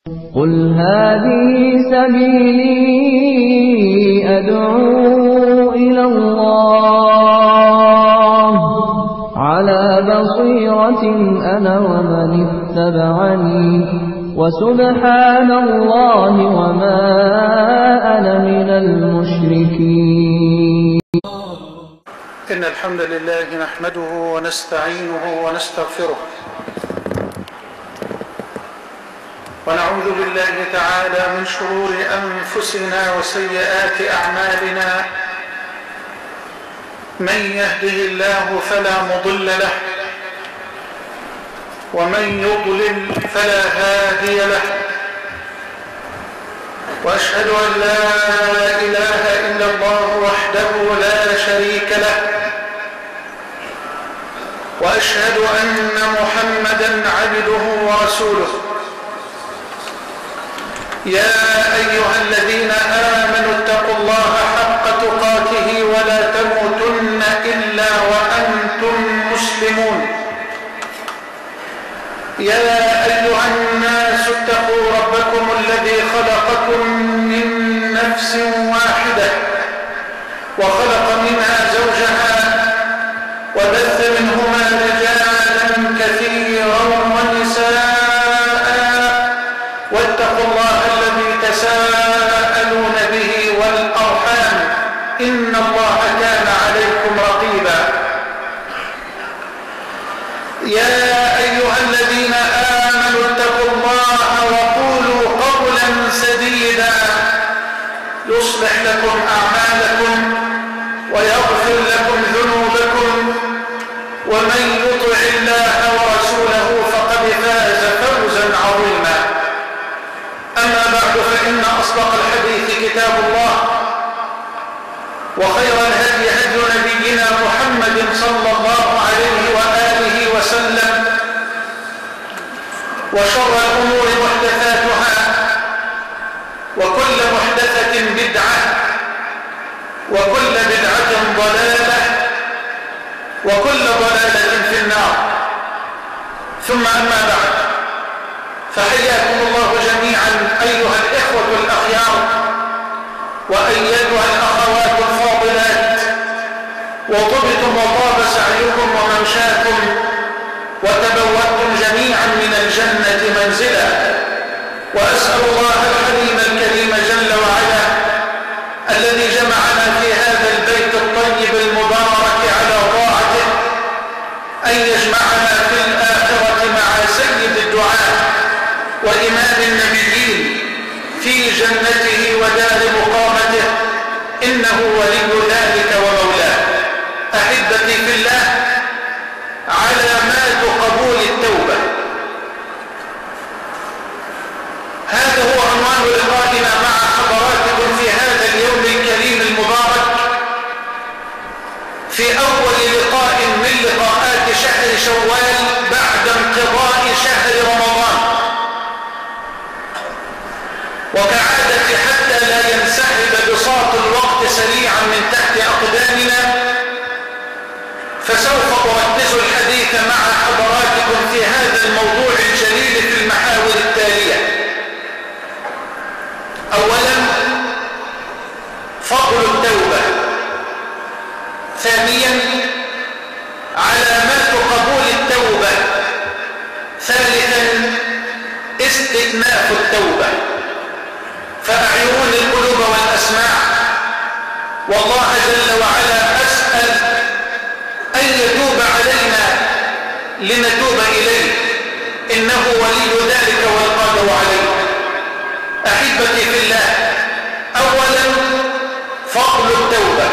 قل هذه سبيلي أدعو إلى الله على بصيرة أنا ومن اتبعني وسبحان الله وما أنا من المشركين. إن الحمد لله نحمده ونستعينه ونستغفره ونعوذ بالله تعالى من شرور أنفسنا وسيئات أعمالنا. من يهده الله فلا مضل له ومن يضلل فلا هادي له، وأشهد أن لا إله إلا الله وحده لا شريك له، وأشهد أن محمدًا عبده ورسوله. يا أيها الذين آمنوا اتقوا الله حق تقاته ولا تموتن إلا وأنتم مسلمون. يا أيها الناس اتقوا ربكم الذي خلقكم من نفس واحدة وخلق منها زوجها وبث منهما رجالا كثيرا ونساء، واتقوا الله الذي تساءلون به والأرحام إن الله كان عليكم رقيبا. يا أيها الذين آمنوا اتقوا الله وقولوا قولا سديدا يصلح لكم أعمالكم ويغفر لكم ذنوبكم، ومن يطع الله ورسوله فقد فاز فوزا عظيما. أما بعد، فإن أصدق الحديث كتاب الله، وخير الهدي هدي نبينا محمد صلى الله عليه وآله وسلم، وشر الأمور محدثاتها، وكل محدثة بدعة، وكل بدعة ضلالة، وكل ضلالة في النار. ثم أما بعد، فحياكم الله جميعا أيها الإخوة الأخيار وأيتها الأخوات الفاضلات، وطبتم وطاب سعيكم وممشاكم وتبوأتم جميعا من الجنة منزلا. وأسأل الله الحليم الكريم جل وعلا الذي جمعنا في هذا البيت الطيب المبارك على طاعته أن يجمعنا في الآخرة مع سيد الدعاء وإمام النبيين في جنته ودار مقامته، إنه ولي ذلك ومولاه. أحبتي في الله، علامات قبول التوبة، هذا هو عنوان لقائنا مع حضراتكم في هذا اليوم الكريم المبارك، في أول لقاء من لقاءات شهر شوال بعد انقضاء شهر رمضان. وكعادة حتى لا ينسحب بساط الوقت سريعا من تحت أقدامنا، فسوف أركز الحديث مع حضراتكم في هذا الموضوع الجليل في المحاور التالية. أولا، فضل التوبة. ثانيا، علامات قبول التوبة. ثالثا، استئناف التوبة. فأعيروني القلوب والأسماع، والله جل وعلا أسأل أن يتوب علينا لنتوب إليه، إنه ولي ذلك والقادر عليه. أحبتي في الله، أولا فضل التوبة.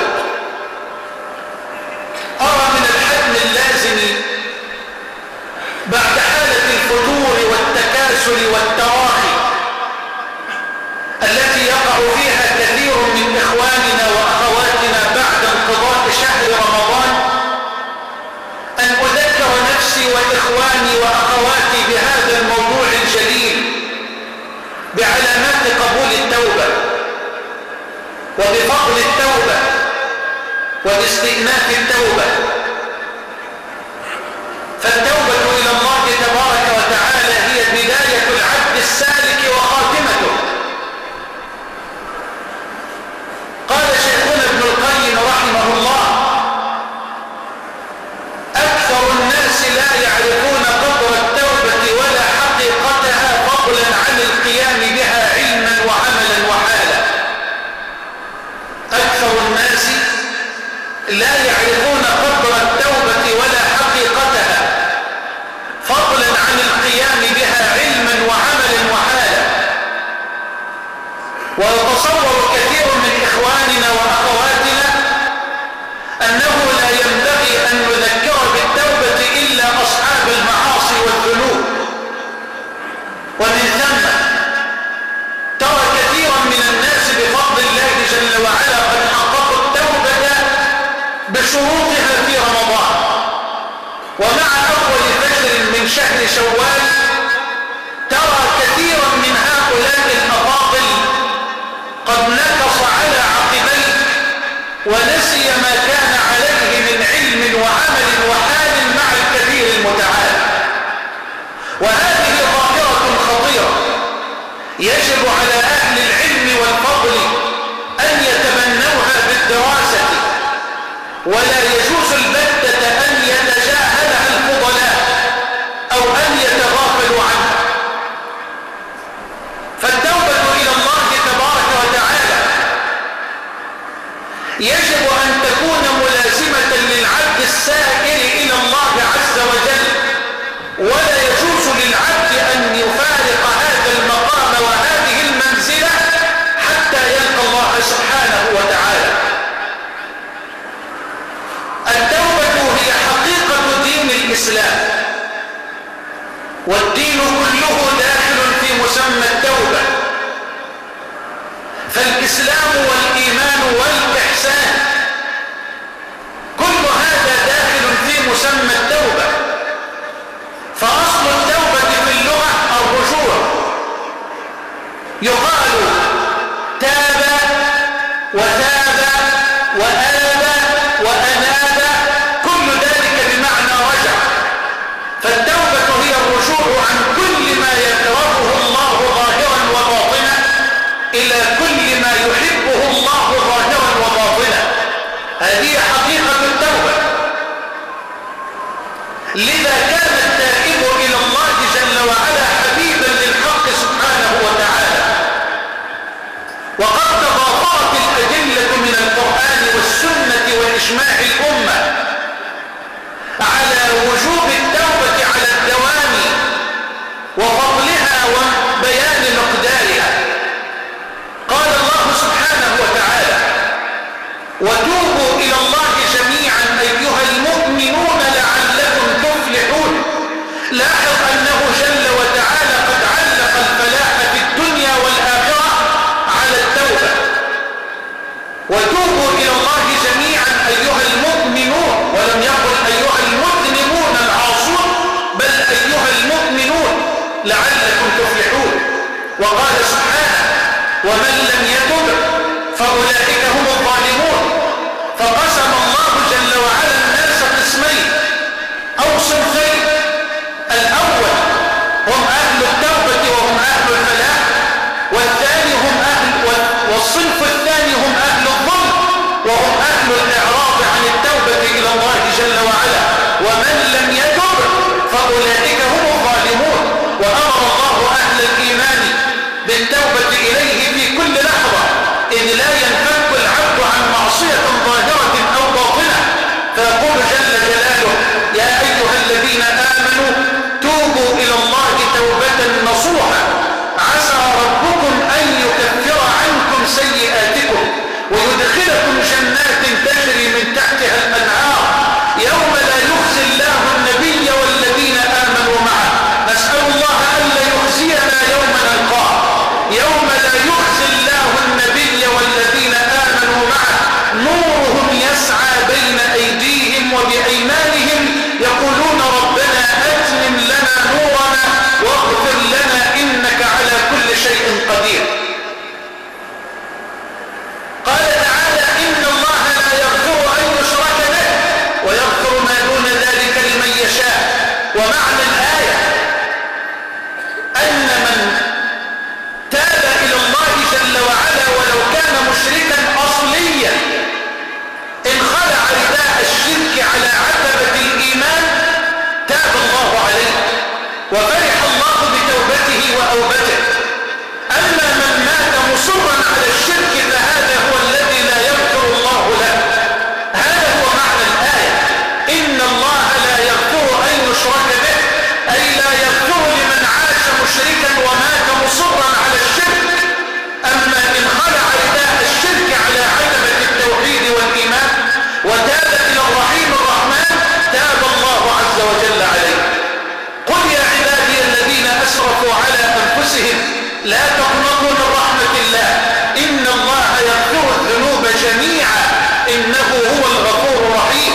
أرى من الحتم اللازم بعد حالة الفتور والتكاسل والتراخي التي يقع فيها كثير من إخواننا وأخواتنا بعد انقضاء شهر رمضان، أن أذكر نفسي وإخواني وأخواتي بهذا الموضوع الجليل، بعلامات قبول التوبة وبفضل التوبة وباستئناف التوبة. فالتوبة إلى الله تبارك وتعالى هي بداية العبد السالك شروطها في رمضان، ومع أول فجر من شهر شوال ترى كثيرا من هؤلاء الأفاضل قد نكص على عقبيه ونسي ما كان عليه من علم وعمل وحال مع الكثير المتعال. وهذه ظاهرة خطيرة يجب على أهل العلم والفضل أن يتبنوها بالدراسة، ولا يجوز البتة أن يتجاهلها الفضلاء أو أن يتغافلوا عنها. فالتوبة إلى الله تبارك وتعالى يجب أن تكون ملازمة للعبد السائر إلى الله عز وجل، ولا يجوز للعبد أن يفارق هذا المقام وهذه المنزلة حتى يلقى الله سبحانه وتعالى. التوبة هي حقيقة دين الإسلام، والدين كله داخل في مسمى التوبة، فالإسلام والإيمان والإحسان كل هذا داخل في مسمى التوبة. فأصل التوبة في اللغة الرجوع، يقال تاب وتاب وآب وأناب، كل ذلك بمعنى رجع. فالتوبة هي الرجوع عن كل ما يكرهه الله ظاهرا وباطنا إلى كل ما يحبه الله ظاهرا وباطنا. هذه حقيقة التوبة. لذا كان التائب إلى الله جل وعلا حبيبا للحق سبحانه وتعالى. وقد تضافرت الأدلة من القرآن والسنة وإجماع الأمة على وجوب التوبة على الدوام وفضلها وبيان مقدارها. قال الله سبحانه وتعالى: وتوبوا إلى الله جميعا أيها المؤمنون لعلكم تفلحون. لاحظ أنه جل وتعالى قد علق الفلاح في الدنيا والآخرة على التوبة. وتوبوا إلى الله جميعا أيها المؤمنون، ولم يقل أيها المذنبون العاصون، بل أيها المؤمنون لعلكم تفلحون. وقال سبحانه: ومن لم يتب فأولئك هم الظالمون. فقسم الله جل وعلا الناس قسمين أو صنفين: الأول هم أهل التوبة وهم أهل الفلاح، والثاني هم والصنف الثاني هم أهل الظلم وهم أهل الإعراض عن التوبة إلى الله جل وعلا. ومن لم يتب فأولئك هم الظالمون. وأمر الله أهل الإيمان بالتوبة إليه في كل لحظة، إذ لا ينفك العبد عن معصية ظاهرة أو باطنة. فيقول جل جلاله: يا أيها الذين آمنوا توبوا إلى الله توبة نصوحا عسى ربكم أن يكفر عنكم سيئاتكم ويدخلكم جنات تجري من تحتها الأنهار يوم لا يخزي الله النبي والذين آمنوا معه. نسأل الله ألا يخزينا يوم نلقاه، يوم لا يخزي الله النبي والذين آمنوا معه نورهم يسعى بين أيديهم وبأيمانهم يقولون ربنا أتمم لنا نورنا واغفر لنا إنك على كل شيء قدير. قال تعالى: إن الله لا يغفر أن يشرك به ويغفر ما دون ذلك لمن يشاء. ومعنى الآية أن من تاب إلى الله جل وعلا ولو كان مشركا أصليا إن خلع رداء الشرك على عتبة الإيمان تاب الله عليه وفرح الله بتوبته وأوبته. أما من مات مصرا على الشرك فهذا هو الذي لا يغفر الله له. هذا هو معنى الآية: إن الله لا يغفر أن يشرك به، أي لا يغفر لمن عاش مشركا ومات مصرا على الشرك. أما إن خلع رداء الشرك على عتبة التوحيد والإيمان وتاب إلى الرحيم الرحمن تاب الله عز وجل عليه. قل يا عبادي الذين أسرفوا على أنفسهم لا تقنطوا من رحمة الله إن الله يغفر الذنوب جميعا إنه هو الغفور الرحيم.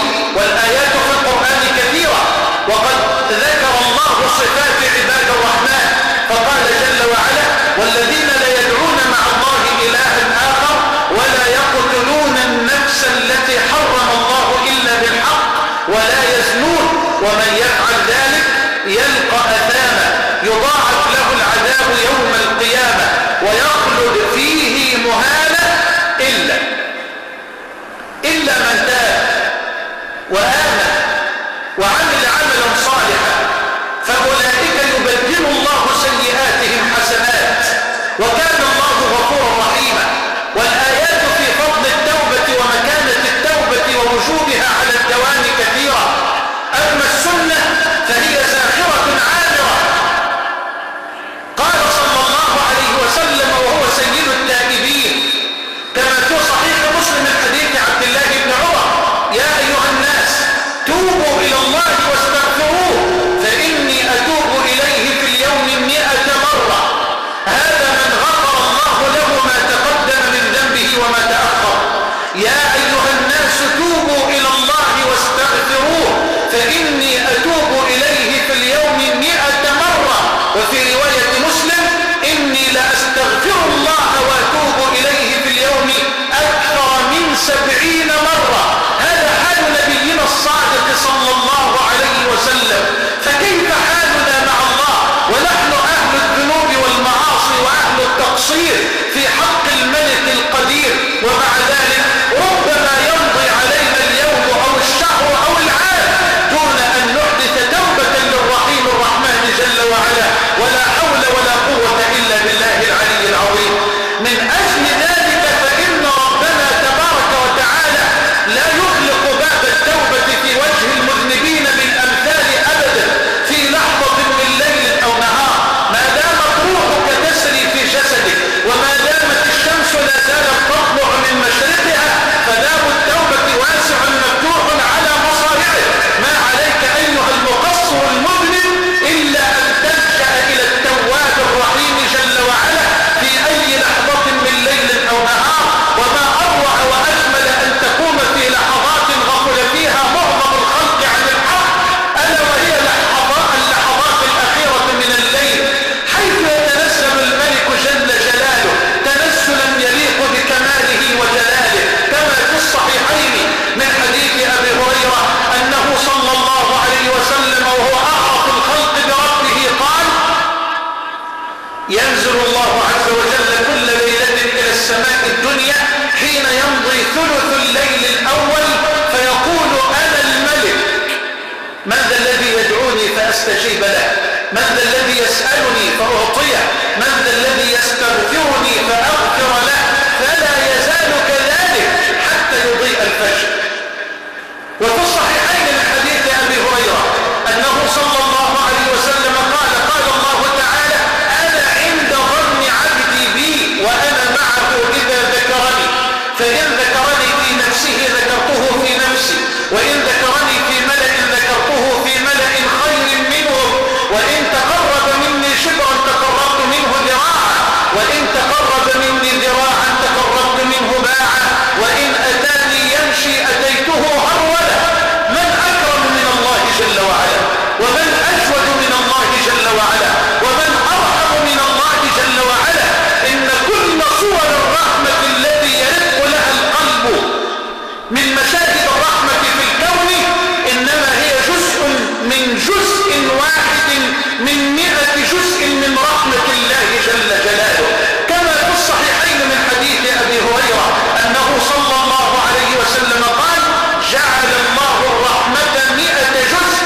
الله عز وجل كل ليلة إلى السماء الدنيا حين يمضي ثلث الليل الأول فيقول أنا الملك، من ذا الذي يدعوني فأستجيب له، من ذا الذي يسألني فأعطيه، من ذا الذي يستغفرني فأغفر له، فلا يزال كذلك حتى يضيء الفجر. وفي الصحيحين من حديث أبي هريرة أنه صلى الله عليه وسلم قال الله تعالى أنا عند ظن عبدي بي وأنا معه إذا ذكرني، فإن ذكرني في نفسه ذكرته في نفسي، وإن ذكرني في ملأ ذكرته في ملأ خير منهم، وإن تقرب مني شبرا تقربت منه ذراعا، وإن تقرب مني ذراعا تقربت منه باعا، وإن أتاني يمشي أتيته هرولا. من أكرم من الله جل وعلا، ومن أجود من الله جل وعلا، ومن أرحم من الله جل وعلا. إن كل صور الرحمة التي يرق لها القلب من مشاهد الرحمة في الكون إنما هي جزء من جزء واحد من 100 جزء من رحمة الله جل جلاله. كما في الصحيحين من حديث أبي هريرة أنه صلى الله عليه وسلم قال جعل الله الرحمة 100 جزء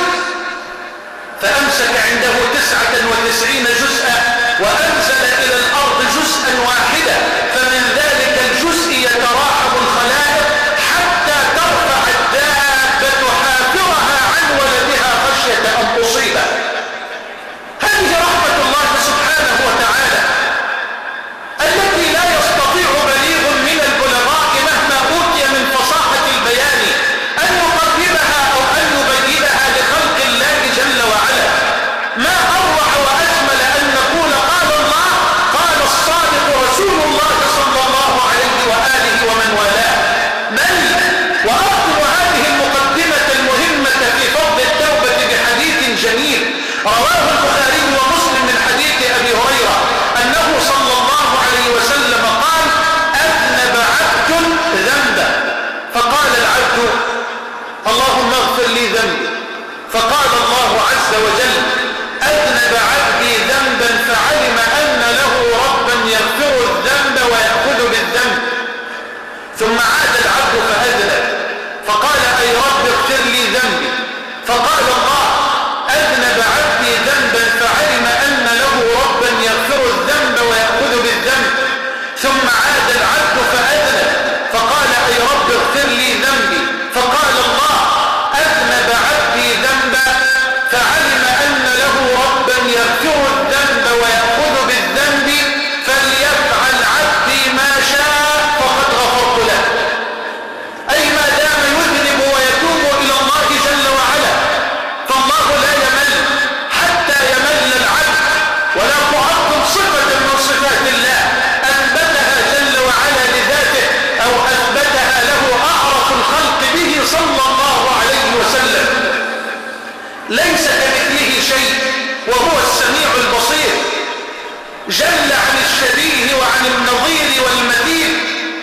فأمسك عنده 99 جزءا وأنزل إلى الأرض جزءا واحدا، فمن ذلك الجزء يتراحم الخلائق حتى ترفع الدابة حافرها عن ولدها خشية أن تصيبه. هذه رحمة الله سبحانه وتعالى التي لا يستطيع بليغ من البلغاء مهما أوتي من فصاحة البيان أن يقربها أو أن يبينها لخلق الله جل وعلا. ما أروع وأجمل أن نقول قال الله قال الصادق رسول الله صلى الله عليه وآله ومن والاه. بل وأذكر هذه المقدمة المهمة في فضل التوبة بحديث جميل رواه البخاري ومسلم من حديث أبي هريرة أنه صلى الله عليه وسلم قال أذنب عبد ذنبا فقال العبد اللهم اغفر لي ذنبي، فقال الله عز وجل أذنب عبدي ذنبا فعلم أن له ربا يغفر الذنب ويأخذ بالذنب، ثم عاد العبد فأذنب فقال أي رب اغفر لي ذنبي، فقال الله أذنب عبدي ذنبا فعلم أن له ربا يغفر الذنب ويأخذ بالذنب، ثم عاد العبد فأذنب فقال أي رب اغفر لي ذنبي، فقال الله أذنب عبدي ذنبا فعلم أن له ربا يغفر الذنب ويأخذ بالذنب، فليفعل عبدي ما شاء فقد غفرت له. أي ما دام يذنب ويتوب إلى الله جل وعلا فالله لا يمل حتى يمل العبد، ولا تعظم صفة من صفات الله أثبتها جل وعلا لذاته أو أثبتها له أعرف الخلق به صلى الله عليه وسلم. ليس كمثله شيء وهو السميع البصير جل عن الشبيه وعن النظير والمثيل.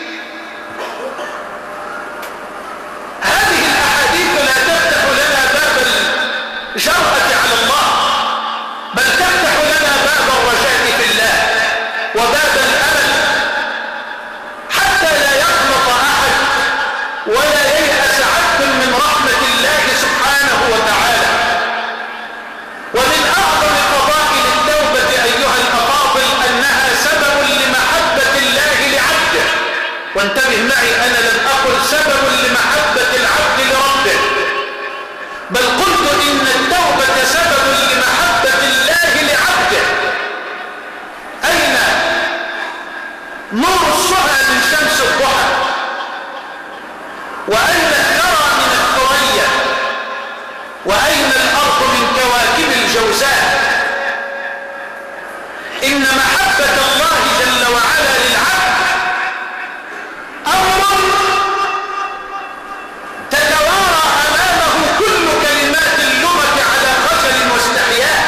هذه الأحاديث لا تفتح لنا باب الجرأة على الله، بل تفتح لنا باب الرجاء في الله وباب الأمل حتى لا يقنط أحد ولا ييأس عبد من رحمة الله سبحانه وتعالى. ومن أعظم فضائل التوبة أيها الأفاضل أنها سبب لمحبة الله لعبده. وانتبه معي أنا لم أقل سبب لمحبة العبد لربه، بل قلت إن التوبة سبب لمحبة الله لعبده. أين نور الصهى من شمس الضحى، وأين الثرى من الثريا، وأين الأرض من كواكب الجوزاء. إن محبة الله جل وعلا للعبد أمر تتوارى أمامه كل كلمات اللغة على خجل واستحياء.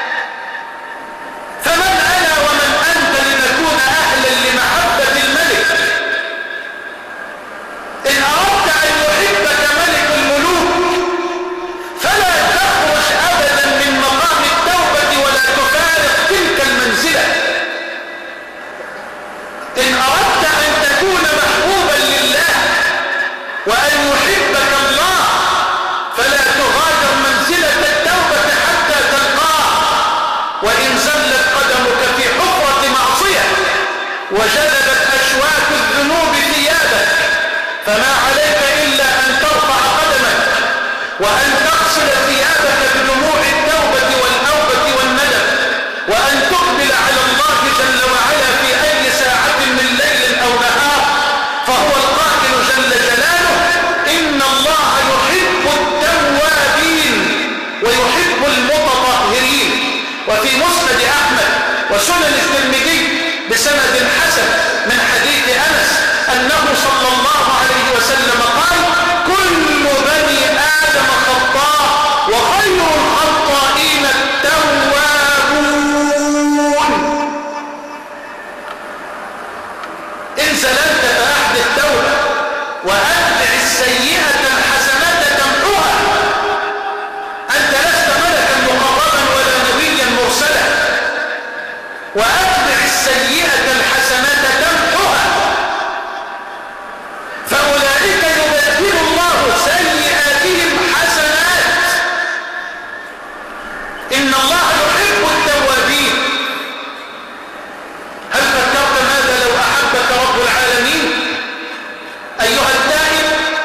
فمن أنا ومن أنت لنكون أهلا لمحبة الملك؟ إن أردت أن وجذبت أشواك الذنوب ثيابك، فما عليك إلا أن ترفع قدمك وأن تغسل ثيابك بدموع التوبة والأوبة والندم، وأن تقبل على الله جل وعلا في أي ساعة من ليل أو نهار، فهو القائل جل جلاله: إن الله يحب التوابين ويحب المتطهرين. وفي مسند أحمد وسنن الترمذي بسند حسن من حديث أنس أنه صلى الله عليه وسلم قال: كل بني آدم خطاء وخير الخطائين التوابون. إن زللت فأحدث توبة وأتبع السيئة الحسنة تمحوها. أنت لست ملكا مقربا ولا نبيا مرسلا. وأتبع السيئة الحسنة تمحوها، فأولئك يبدل الله سيئاتهم حسنات. إن الله يحب التوابين. هل فكرت ماذا لو أحبك رب العالمين أيها التائب؟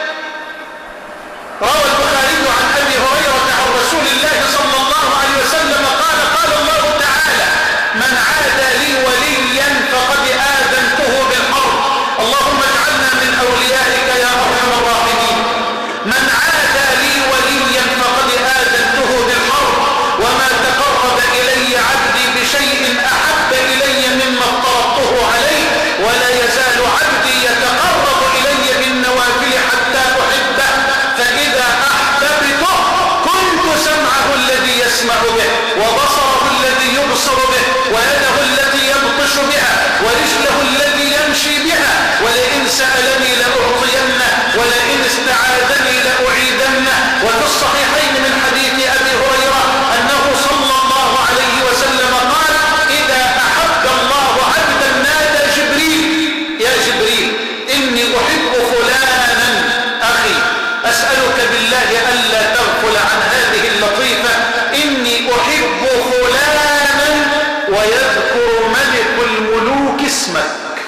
روى البخاري عن أبي هريرة عن رسول الله صلى الله عليه وسلم قال: قال الله تعالى: من عادى لي وليا فقد آذنته بالحرب. اللهم اجعلنا من أوليائك يا أرحم الراحمين. من عادى لي وليا فقد آذنته بالحرب، وما تقرب إلي عبدي بشيء أحب إلي مما افترضته عليه، ولا يزال عبدي يتقرب إلي بالنوافل حتى أحبه، فإذا أحببته كنت سمعه الذي يسمع به، وبصره الذي يبصر به، ويده التي يبطش بها، ورجله التي يمشي بها، ولئن سألني لأعطينه، ولئن استعاذني لأعيذنه. وفي الصحيحين من حديث أبي هريرة أنه صلى الله عليه وسلم قال: إذا أحب الله عبدا نادى جبريل: يا جبريل إني أحب فلانا أخي، أسألك بالله ألا تغفل عن هذه اللطيفة، إني أحب فلانا، ويذكر ملك الملوك اسمك.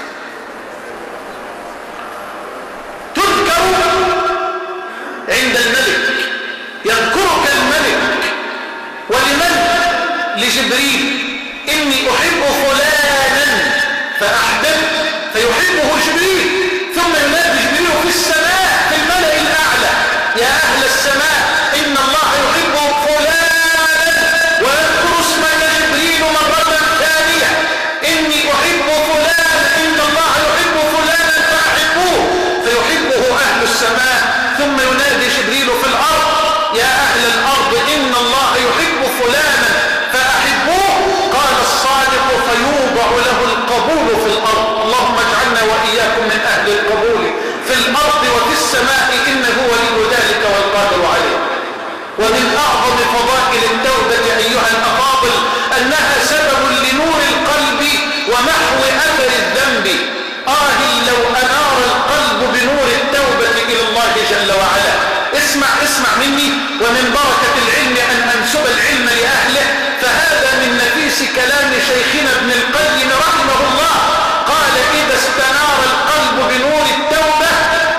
تذكر عند الملك، يذكرك الملك. ولمن؟ لجبريل: إني أحب فلانا فأحبب، فيحبه جبريل. ثم ينادي جبريل في السماء في الملأ الأعلى: يا أهل السماء إن الله يحب فلانا، ويذكر اسمك جبريل مرة ثانية: إني أحب فلانا، إن الله يحب فلانا فأحبوه، فيحبه أهل السماء. ثم ينادي جبريل في الأرض: يا أهل الأرض إن الله يحب فلانا فأحبوه. قال الصادق: فيوضع له القبول في الأرض. اللهم اجعلنا وإياكم من أهل القبول في الأرض وفي السماء، إنه ولي ذلك والقادر عليه. ومن أعظم فضائل التوبة أيها الأفاضل أنها سبب لنور القلب ومحو أثر الذنب. لو أنار القلب بنور التوبة إلى الله جل وعلا. اسمع مني، ومن بركة العلم أن أنسب العلم لأهله، فهذا من نفيس كلام شيخنا ابن القيم رحمه الله. قال: إذا استنار القلب بنور التوبة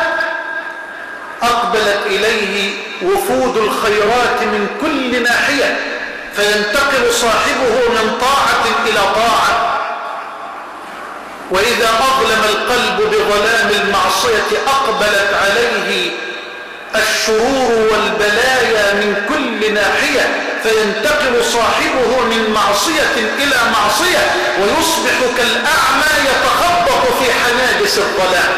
أقبلت إليه وفود الخيرات من كل ناحية، فينتقل صاحبه من طاعة إلى طاعة. وإذا أظلم القلب بظلام المعصية أقبلت عليه الشرور والبلايا من كل ناحية، فينتقل صاحبه من معصية إلى معصية، ويصبح كالأعمى يتخبط في حناجس الظلام.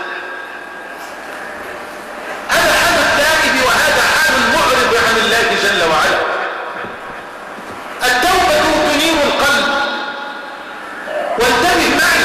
هذا حال التائب، وهذا حال المعرض عن الله جل وعلا. التوبة تنير القلب. وانتبه معي،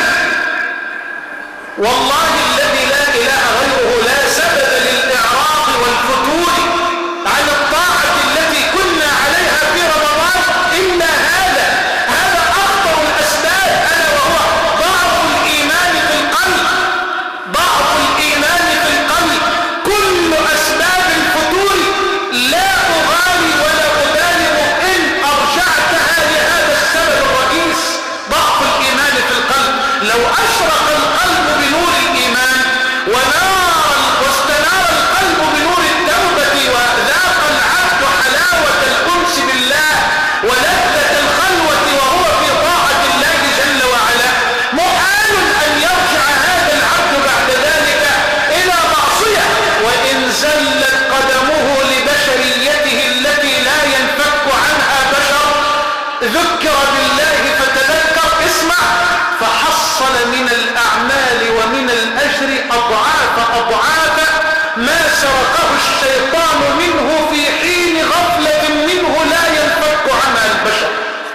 والله الذي لا إله غيره لا سبب للإعراض والفتور عن الطاعة التي كنا عليها في رمضان إلا هذا أخطر الأسباب، ألا وهو ضعف الإيمان في القلب. ضعف الإيمان في القلب. كل أسباب الفتور لا أغالي ولا أبالغ إن أرجعتها لهذا السبب الرئيس: ضعف الإيمان في القلب. لو أشرق القلب بنور الإيمان واستنار القلب بنور التوبة وذاق العبد حلاوة الأنس بالله ولذة الخلوة وهو في طاعة الله جل وعلا، محال أن يرجع هذا العبد بعد ذلك إلى معصية، وإن زلت قدمه لبشريته التي لا ينفك عنها بشر ذكر بالله فتذكر، اسمع، فحصل من الأعمال ومن الأجر أضعاف ما سرقه الشيطان منه في حين غفلة منه لا ينفك عنها البشر.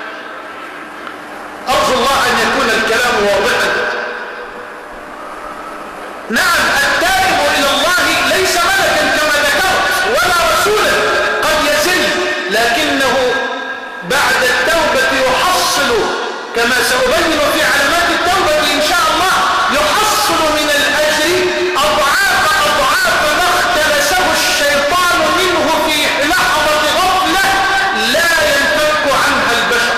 أرجو الله أن يكون الكلام واضحا. نعم، التائب إلى الله ليس ملكا كما ذكرت ولا رسولا، قد يزل، لكنه بعد التوبة يحصل كما سأبين في علامات التوبة إن شاء الله، يحصل من الأجر أضعاف ما اختلسه الشيطان منه في لحظة غفلة لا ينفك عنها البشر.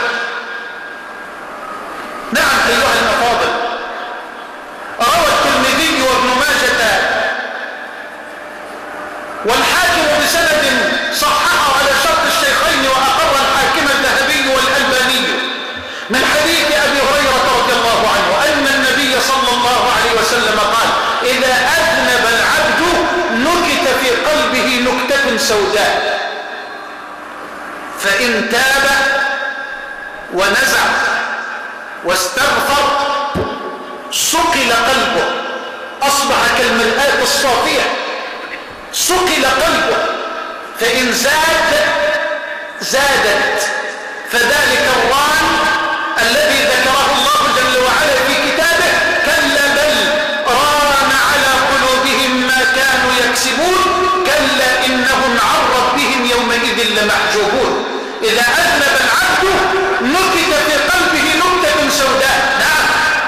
نعم أيها الأفاضل، روى الترمذي وابن ماجه والحاكم بسند صححه على شرط الشيخين وأقر الحاكم الذهبي والألباني من حديث أبي هريرة رضي الله عنه أن النبي صلى الله عليه وسلم قال: إذا أذنب العبد نكت في قلبه نكتة سوداء، فإن تاب ونزع واستغفر صقل قلبه، أصبح كالمرآة الصافية، صقل قلبه، فإن زادت، فذلك الران الذي ذكره الله جل وعلا في كتابه: كلا بل ران على قلوبهم ما كانوا يكسبون، كلا إنهم عن ربهم يومئذ لمحجوبون. إذا أذنب العبد نكت في قلبه نكتة سوداء. نعم،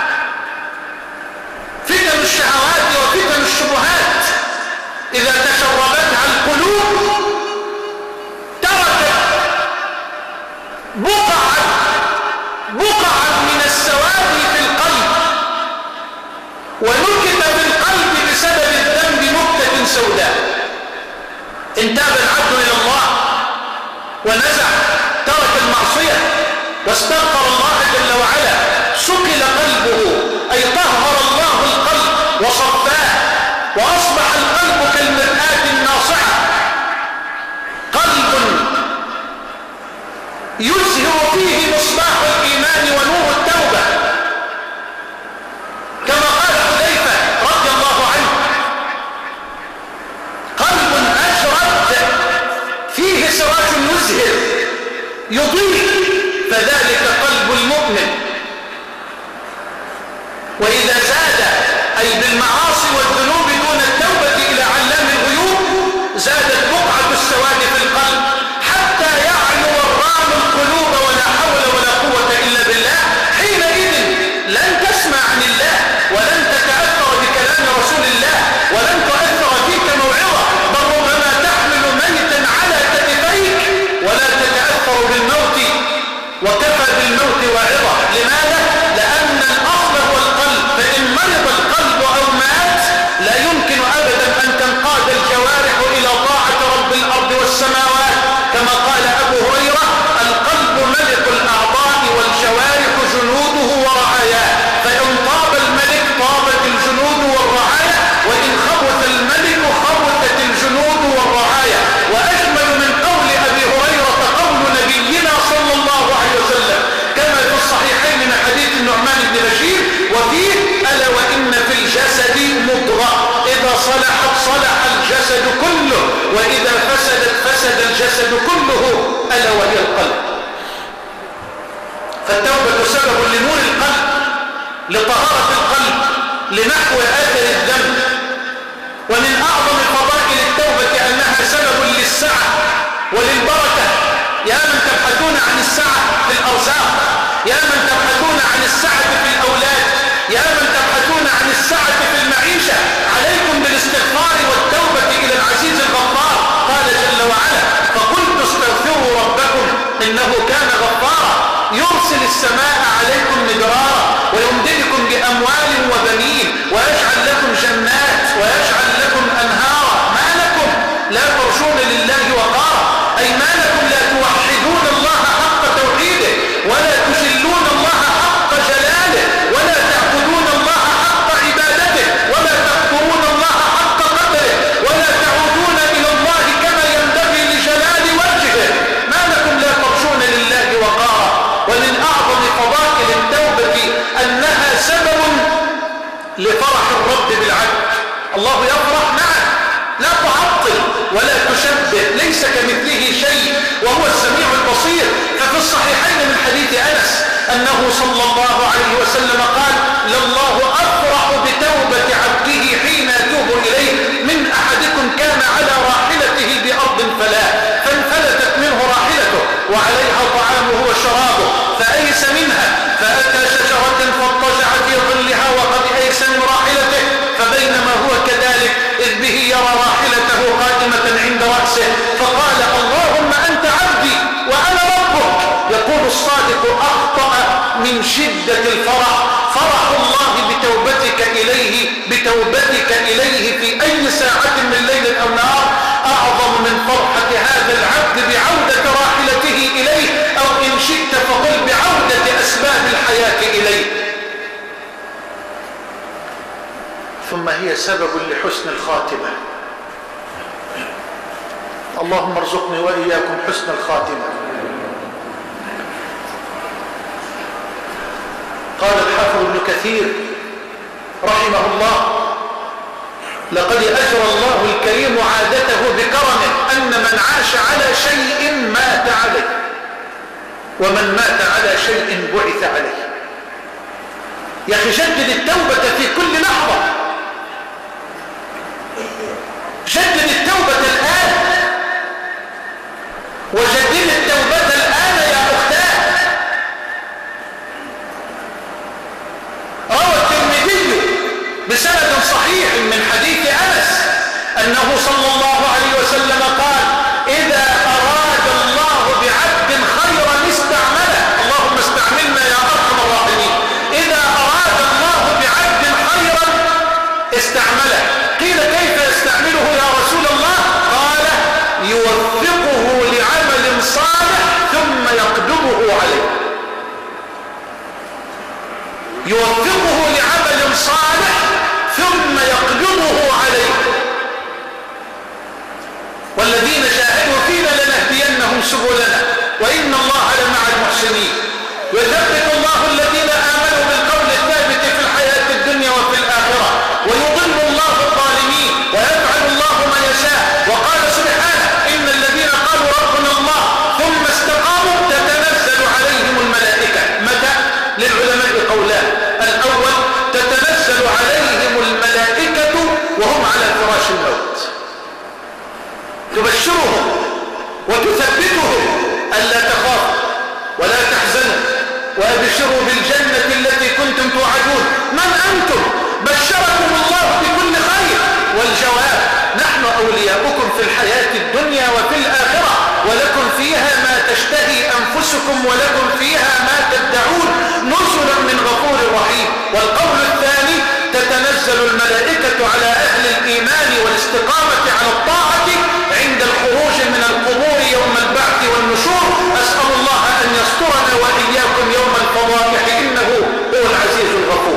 فتن الشهوات وفتن الشبهات إذا تشربتها القلوب تركت بقعا من السواد في القلب، ونكت في القلب بسبب الذنب نكتة سوداء. إن تاب العبد إلى الله ونزع، ترك المعصية واستغفر الله جل وعلا، سكل قلبه، أي طهر الله القلب وصفاه، وأصبح القلب كالمرآة الناصعة، قلب يزهر فيه مصباح الإيمان ونور التوبة، كما قال حذيفة رضي الله عنه: قلب أشرد فيه سراج مزهر يضيء، فذلك قلب المؤمن. وإذا زاد، أي بالمعاصي والذنوب دون التوبة إلى علام الغيوب، زادت بقعة السواد في القلب حتى يعلو الرام القلوب ولا حول ولا قوة إلا بالله. حينئذ لن تسمع عن الله، ولن تتأثر بكلام رسول الله، ولن تؤثر فيك موعظة، بل ربما تحمل ميتا على كتفيك ولا تتأثر بالموت، وكفى بالموت واعظة. لماذا؟ لأن الأصل هو القلب، فإن مرض القلب أو مات لا يمكن أبدا أن تنقاد الجوارح إلى طاعة رب الأرض والسماوات، كما قال أبو هريرة: القلب ملك الأعضاء والجوارح جنوده ورعاياه، فإن طاب الملك طابت الجنود والرعايا، وإن خبث الملك خبثت الجنود والرعايا. وأجمل من قول أبي هريرة قول نبينا صلى الله عليه وسلم كما في الصحيحين من حديث النعمان بن بشير: وفيه: ألا وإن في الجسد مضغة إذا صلحت صلح الجسد كله، وإذا فسدت فسد الجسد كله، ألا وهي القلب. فالتوبة سبب لنور القلب، لطهارة القلب، لنحو آثر الذنب. ومن أعظم فضائل التوبة أنها سبب للسعة وللبركة. يا من تبحثون عن السعة في الأرزاق، يا من تبحثون عن السعة في الأولاد، يا من تبحثون عن السعة في المعيشة، عليكم بالاستغفار والتوبة إلى العزيز الغفار. قال جل وعلا: فقلت استغفروا ربكم إنه كان غفارا يرسل السماء عليكم مدرارا ويمددكم بأموال لفرح الرب بالعبد. الله يفرح، نعم، لا تعطل ولا تشبه، ليس كمثله شيء وهو السميع البصير. ففي الصحيحين من حديث أنس أنه صلى الله عليه وسلم قال: لله أفرح بتوبة عبده حين يتوب إليه من أحدكم كان على راحلته بأرض فلاة فانفلتت منه راحلته وعليها طعامه وشرابه فأيس منها فأتى شجرة فاضطجع في ظلها وقد أيس من راحلته، فبينما هو كذلك إذ به يرى راحلته قائمة عند رأسه فقال: اللهم أنت عبدي وأنا ربك. يقول الصادق: أخطأ من شدة الفرح، فرح الله بتوبتك إليه في أي ساعة من ليل أو نهار أعظم من فرحة هذا العبد بعودة راحلته إليه، أو إن شئت فقل بعودة أسباب الحياة إليه. ثم هي سبب لحسن الخاتمة. اللهم ارزقني وإياكم حسن الخاتمة. قال الحافظ ابن كثير رحمه الله: لقد أجرى الله الكريم عادته بكرمه أن من عاش على شيء مات عليه، ومن مات على شيء بعث عليه. يا أخي جدد التوبة في كل لحظة، جدد التوبة الآن، وجدد التوبة الآن يا أختاه. روى الترمذي بسند صحيح من حديث أنس أنه صلى الله عليه وسلم قال: إذا أراد الله بعبد خيرا استعمله. اللهم استعملنا يا أرحم الراحمين. إذا أراد الله بعبد خيرا استعمله. قيل: كيف يستعمله يا رسول الله؟ قال: يوفقه لعمل صالح ثم يقدمه عليه. يوفقه لعمل صالح ثم يقدمه عليه. والذين جاهدوا فينا لنهدينهم سبلنا وإن الله لمع المحسنين. يثبت الله الذين آمنوا بالقول الثابت في الحياة الدنيا وفي الآخرة، ويضل الله الظالمين ويفعل الله ما يشاء. وقال سبحانه: إن الذين قالوا ربنا الله ثم استقاموا تتنزل عليهم الملائكة. متى؟ للعلماء قولان: الأول تتنزل عليهم الملائكة وهم على فراش الموت، تبشرهم وتثبتهم ألا تخافوا ولا تحزنوا وأبشروا بالجنة التي كنتم توعدون. من أنتم؟ بشركم الله بكل خير. والجواب: نحن أولياؤكم في الحياة الدنيا وفي الآخرة، ولكم فيها ما تشتهي أنفسكم ولكم فيها ما تدعون، نزلا من غفور رحيم. والقول الثاني: تتنزل الملائكة على أهل الإيمان والاستقامة على الطاعة عند الخروج من القبور يوم البعث والنشور. أسأل الله أن يسترنا وإياكم يوم الفضائح، إنه هو العزيز الغفور.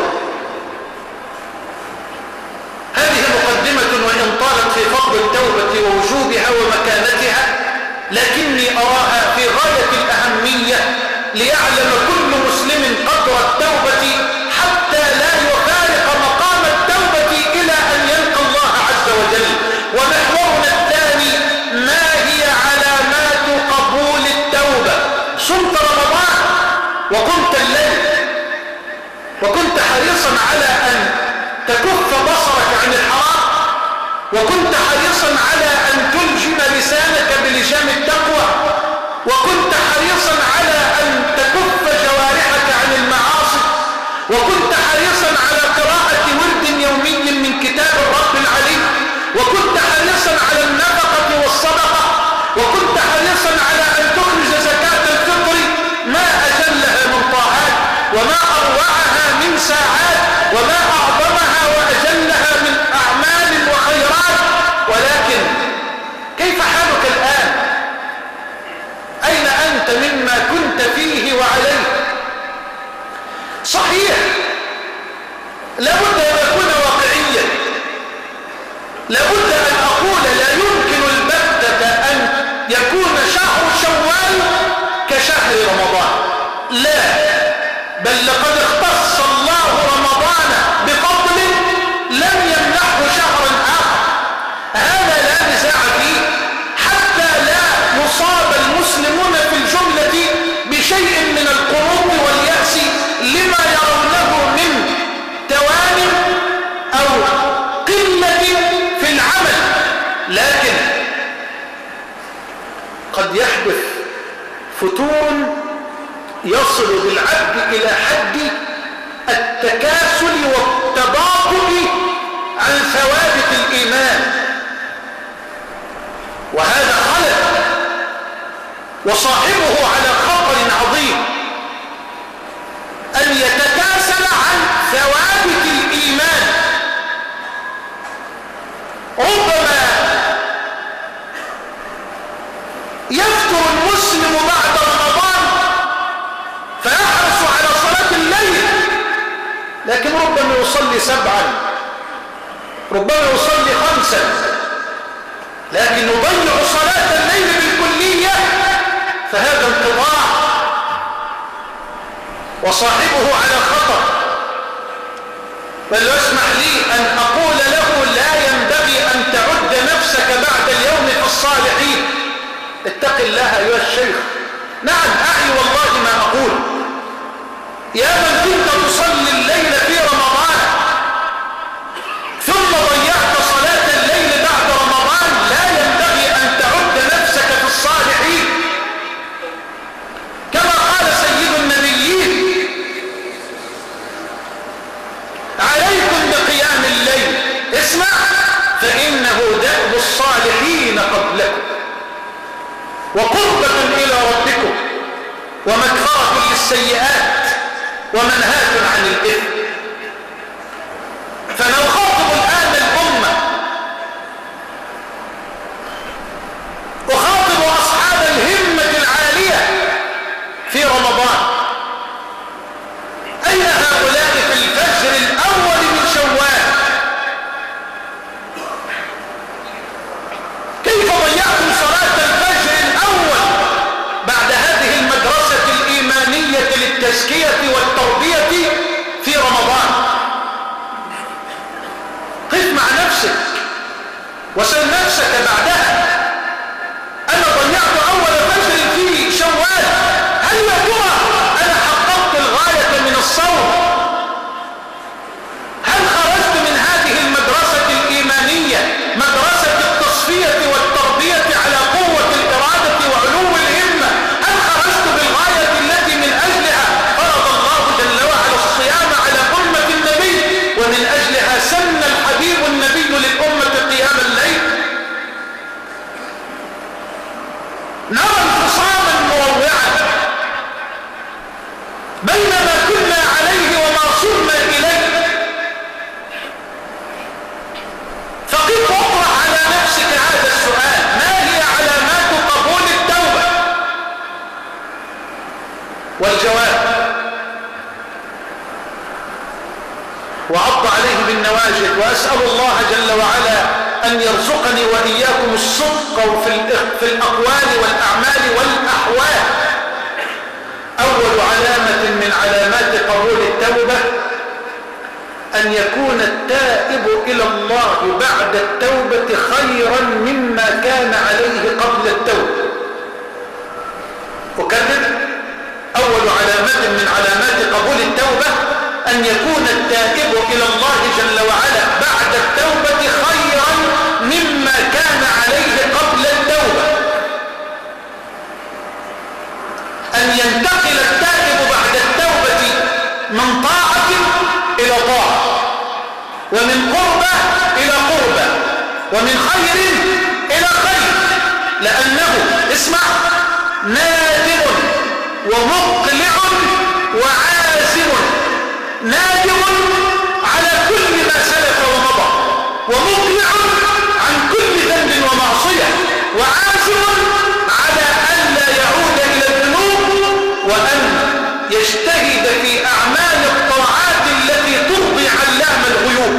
هذه مقدمة وإن طالت في فضل التوبة ووجوبها ومكانتها، لكني أراها في غاية الأهمية ليعلم كل مسلم قدر التوبة حتى لا يفارق مقام التوبة إلى أن يلقى الله عز وجل. ومحورنا الثاني: ما هي علامات قبول التوبة؟ صمت رمضان وقمت الليل وكنت حريصا على أن تكف بصرك عن الحرام، وكنت حريصا على أن تلجم لسانك بلجام التقوى، وكنت حريصا على أن تكف جوارحك عن المعاصي، وكنت حريصا على قراءة ورد يومي من كتاب الرب العلي، وكنت حريصا على النفقة والصدقة، وكنت حريصا على أن تخرج زكاة الفطر. ما أجلها من طاعات، وما أروعها من ساعات، وما أعظمها وأجلها من أعمال وخيرات. ولكن كيف حالك الآن؟ أين أنت مما كنت فيه وعليه؟ صحيح، لابد أن أكون واقعيا، لابد أن أقول لا يمكن البتة أن يكون شهر شوال كشهر رمضان، لا، بل لقد اختص الله رمضان بفضل فتون يصل بالعبد إلى حد التكاسل والتباطؤ عن ثوابت الإيمان، وهذا خلل وصاحبه على خطر عظيم، أن يتكاسل عن ثوابت الإيمان. ربما يفتر المسلم بعد رمضان فيحرص على صلاة الليل، لكن ربما يصلي 7، ربما يصلي 5، لكن يضيع صلاة الليل بالكلية، فهذا انقطاع وصاحبه على خطر. بل يسمح لي أن أقول له لا ينبغي أن تعد نفسك بعد اليوم في الصالحين. اتق الله أيها الشيخ. نعم أعي والله ما أقول. يا من كنت تصلي الليل في رمضان ثم ضيعت صلاة الليل بعد رمضان، لا ينبغي أن تعد نفسك في الصالحين. كما قال سيد النبيين: عليكم بقيام الليل، اسمع، فإنه دأب الصالحين قبلكم، وقربة إلى ربكم، ومكفرة للسيئات، ومنهاة عن الإثم. فلو خاطب الآن الأمة، أخاطب أصحاب الهمة العالية في رمضان: أين هؤلاء في الفجر الأول من شوال؟ كيف ضيعتم صلاة الفجر الأول بعد هذه المدرسة الإيمانية للتزكية والتربية في رمضان؟ قف مع نفسك وسل نفسك بعدها: أنا ضيعت أول فجر في شوال، هل يا ترى أنا حققت الغاية من الصوم؟ هل خرجت من هذه المدرسة الإيمانية، مدرسة التصفية والتربية على قوة الإرادة وعلو الهمة، هل خرجت بالغاية التي من أجلها فرض الله جل وعلا الصيام على أمة النبي، ومن أجلها سن الحبيب النبي للأمة قيام الليل؟ نرى انفصاما مروعا بين ما كنا عليه وما صرنا إليه. فقف واطرح على نفسك هذا السؤال: ما هي علامات قبول التوبة؟ والجواب، وعض عليه بالنواجذ، وأسأل الله جل وعلا أن يرزقني وإياكم الصدق في الأقوال والأعمال والأحوال. أول علامة من علامات قبول التوبة أن يكون التائب إلى الله بعد التوبة خيرا مما كان عليه قبل التوبة. أكرر: أول علامة من علامات قبول التوبة أن يكون التائب إلى الله جل وعلا بعد التوبة خيرا مما كان عليه قبل التوبة. أن ينتقل التائب بعد التوبة من طاعة إلى طاعة، ومن قربة إلى قربة، ومن خير إلى خير، لأنه اسمع نادم ومقلع وعازم. نادم على كل ما سلف ومضى، ومقلع عن كل ذنب ومعصية، وعازم على أن لا يعود إلى الذنوب، وأن يجتهد في أعمال الطاعات التي ترضي علام الغيوب.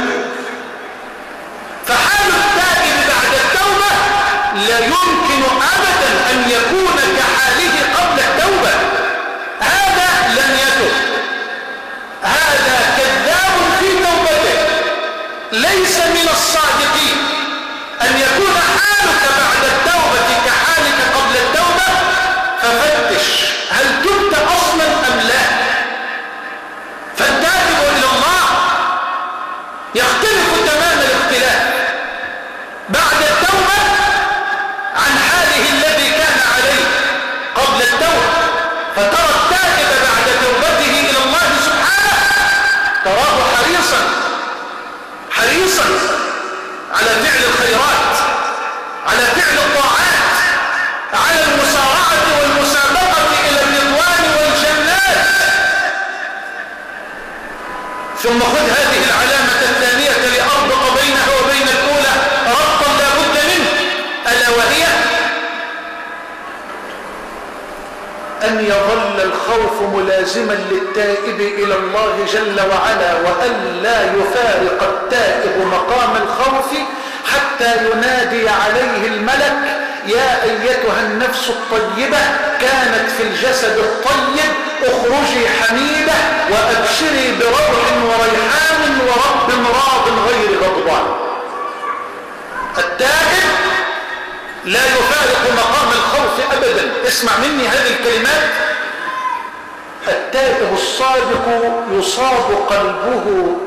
فحال التائب بعد التوبة لا يمكن أبدا أن يكون كحاله قبل التوبة. هذا لم يتب، هذا كذاب في توبته، ليس من الصادقين. أن يكون حالك بعد التوبة كحالك قبل التوبة، ففتش هل تبت أصلا أم لا. فالتائب إلى الله يختلف تمام الاختلاف بعد التوبة عن حاله الذي كان عليه قبل التوبة. ثم خذ هذه العلامة الثانية لأربط بينها وبين الأولى ربطا لا بد منه، ألا وهي أن يظل الخوف ملازما للتائب إلى الله جل وعلا، وأن لا يفارق التائب مقام الخوف حتى ينادي عليه الملك: يا أيتها النفس الطيبة كانت في الجسد الطيب اخرجي حميدة وأبشري بروح وريحان ورب راض غير غضبان. التائب لا يفارق مقام الخوف أبدا. اسمع مني هذه الكلمات: التائب الصادق يصاب قلبه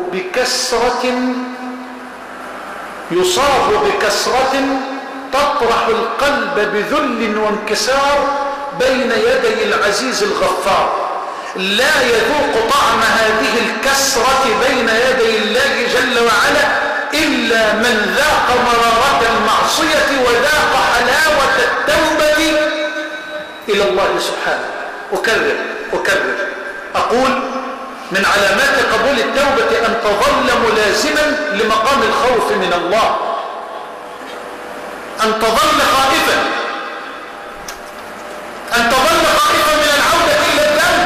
بكسرة تطرح القلب بذل وانكسار بين يدي العزيز الغفار. لا يذوق طعم هذه الكسرة بين يدي الله جل وعلا إلا من ذاق مرارة المعصية وذاق حلاوة التوبة إلى الله سبحانه. أكرر أقول: من علامات قبول التوبة أن تظل ملازما لمقام الخوف من الله، أن تظل خائفا من العودة إلى الذنب،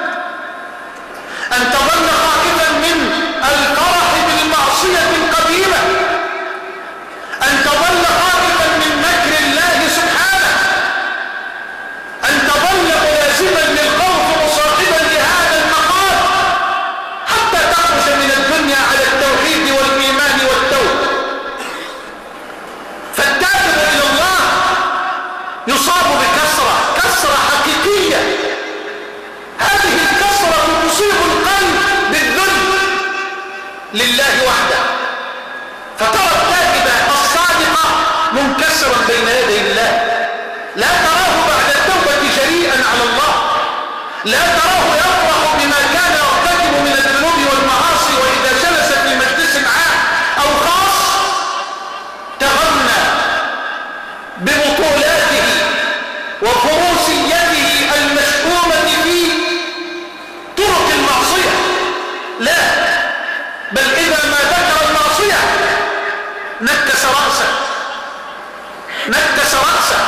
أن تظل خائفا من الفرح بالمعصية القديمة، أن تظل خائفا من مكر الله سبحانه، أن تظل ملازما للخوف مصاحبا لهذا المقام حتى تخرج من الدنيا على التوحيد والإيمان والتوبة. فالتائب إلى الله يصاب بكسرة حقيقية. هذه الكسرة تصيب القلب بالذل لله وحده، فترى التائب الصادق منكسرا بين يدي الله، لا تراه بعد التوبة جريئا على الله، لا تراه يفرح بما كان يرتكب من الذنوب والمعاصي، وإذا جلس في مجلس عام أو خاص تغنى ببطولاته وفروسيته المشؤومة في طرق المعصية. لا، بل إذا ما ذكر المعصية نكس رأسه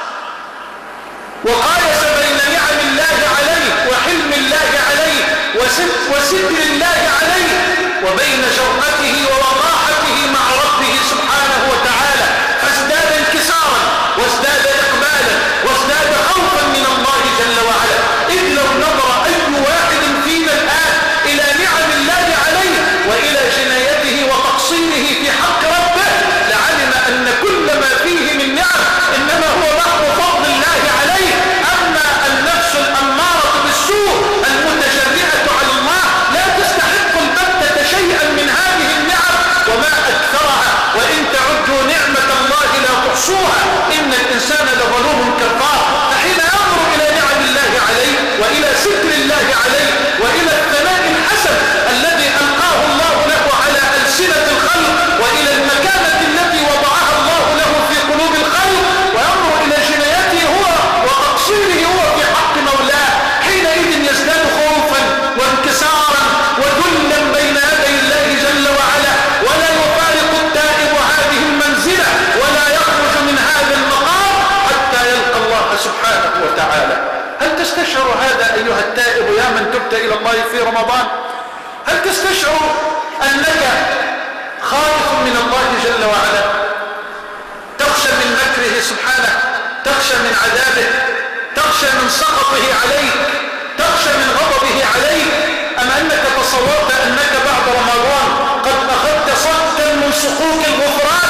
وقايس بين نعم الله عليه وحلم الله عليه وستر الله عليه وبين جرأته ووقاحته مع ربه سبحانه وتعالى، فازداد انكسارا وازداد إقبالا وازداد خوفا من الله جل وعلا. إذ لو نظر أي واحد فينا الآن إلى نعم الله عليه وإلى جنايته وتقصيره في حق ربه لعلم أن كل ما فيه من نعم إنما هو محض فضل الله عليه. أما النفس الأمارة بالسوء المتجرئة على الله لا تستحق البتة شيئا من هذه النعم، وما أكثرها، وإن تعدوا نعمة الله لا تحصوها إن الإنسان لظلوم كفار. فحين ينظر إلى نعم الله عليه وإلى ستر الله عليه وإلى الثناء الحسن الذي ألقاه الله له على ألسنة الخلق وإلى المكانة التي وضعها الله له في قلوب الخلق، وينظر إلى جنايته هو وتقصيره هو في حق مولاه، حينئذ يزداد خوفا وانكسارا وذلا بين يدي الله جل وعلا، ولا يفارق التائب هذه المنزلة ولا يخرج من هذا المقام حتى يلقى الله سبحانه وتعالى. هل تستشعر هذا أيها التائب يا من تبت إلى الله في رمضان؟ هل تستشعر أنك خائف من الله جل وعلا، تخشى من مكره سبحانه، تخشى من عذابه، تخشى من سخطه عليك، تخشى من غضبه عليك، أم أنك تصورت أنك بعد رمضان قد أخذت صكا من صكوك الغفران؟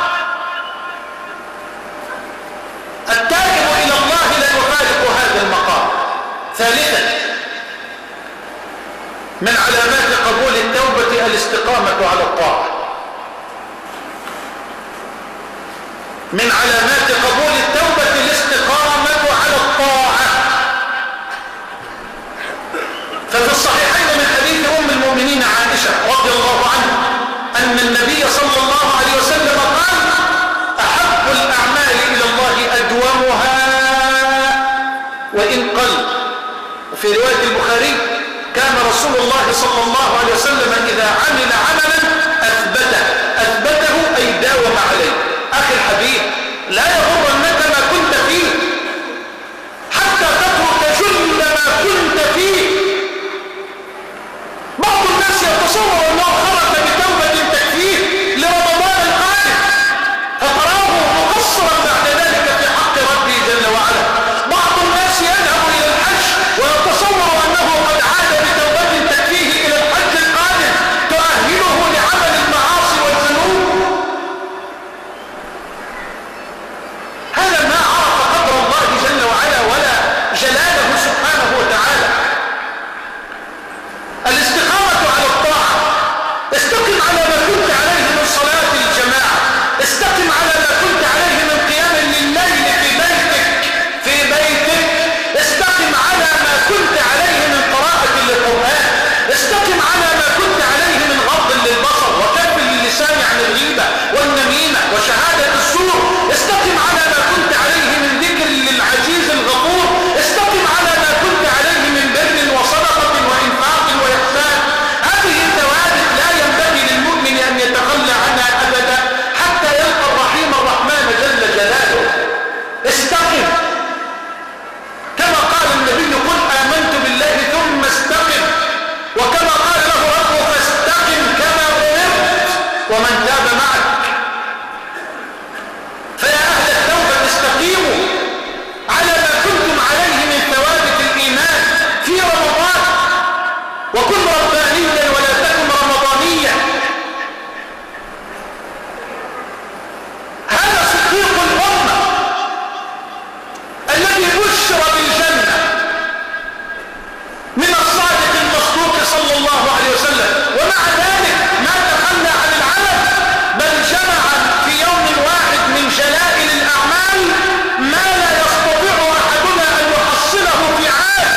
التائب إلى الله لا يفارق هذا المقام. ثالثا، من علامات قبول التوبة الاستقامة على الطاعة. من علامات قبول التوبة الاستقامة على الطاعة. ففي الصحيحين من حديث أم المؤمنين عائشة رضي الله عنها أن النبي صلى الله عليه وسلم قال: أحب الأعمال إلى الله أدومها وإن قل. وفي رواية البخاري: كان رسول رسول الله صلى الله عليه وسلم إذا عمل عملا أثبته أي داوم عليه. أخي الحبيب، لا يغرنك ما كنت فيه حتى تترك جل ما كنت فيه. بعض الناس يتصور أنه خرج بتوبة تكفيه لرمضان القادم فتراه مقصرا بعد ذلك في حق ربه جل وعلا. بعض الناس يذهب إلى الحج ويتصور أنه قد عاد بتوبة تكفيه إلى الحج القادم تؤهله لعمل المعاصي والذنوب. هذا ما عرف قدر الله جل وعلا ولا جلاله سبحانه وتعالى. الاستقامة على الطاعة، استقم على ما كنت عليه من صلاة الجماعة، استقم على ما كنت عليه من قيام لليل في بيتك، استقم على ما كنت عليه من قراءة للقرآن، استقم على ما كنت عليه من غض للبصر وكف للسان عن الغيبة والنميمة وشهادة الزور، استقم على ما كنت عليه من ذكر للعزيز الغفور، استقم على ما كنت عليه من بر وصدقة وإنفاق وإحسان. هذه الثوابت لا ينبغي للمؤمن أن يتخلى عنها أبدا حتى يلقى الرحيم الرحمن جل جلاله. استقم كما قال النبي: قل آمنت بالله ثم استقم، وكما قال له ربه: فاستقم كما أمرت ومن تاب معك. فيا أهل التوبة استقيموا على ما كنتم عليه من ثوابت الإيمان في رمضان، وكن ربانيا ولا تكن رمضانيا. هذا صديق الأمة الذي بشر بالجنة من الصادق المصدوق صلى الله عليه وسلم، ومع ذلك ما تخلى عن العمل، بل جمع في يوم واحد من جلائل الأعمال ما لا يستطيع أحدنا أن يحصله في عام.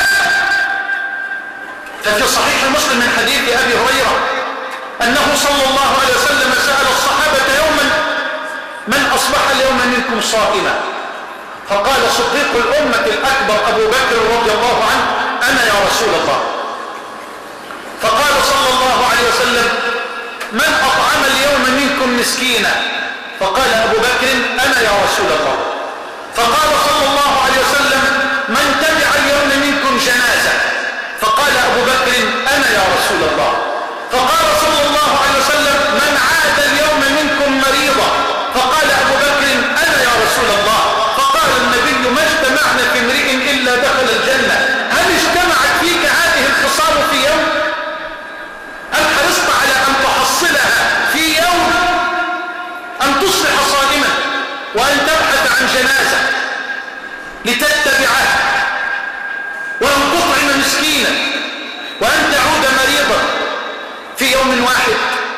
ففي صحيح مسلم من حديث أبي هريرة أنه صلى الله عليه وسلم سأل الصحابة يوما: من أصبح اليوم منكم صائما؟ فقال صديق الأمة الأكبر أبو بكر رضي الله عنه: أنا يا رسول الله. فقال صلى الله عليه وسلم: من أطعم اليوم منكم مسكينا؟ فقال أبو بكر: أنا يا رسول الله. فقال صلى الله عليه وسلم: من تبع اليوم منكم جنازة؟ فقال أبو بكر: أنا يا رسول الله. فقال صلى الله عليه وسلم: من عاد اليوم منكم مريضا؟ فقال أبو بكر: أنا يا رسول الله. فقال النبي: ما اجتمعنا في امرئ إلا دخل الجنة. هل اجتمعت فيك هذه الخصال في يوم؟ هل حرصت على أن تحصلها في يوم؟ أن تصبح صائما وأن تبحث عن جنازة لتتبعه، وأن تطعم مسكينا، وأن تعود مريضا في يوم واحد.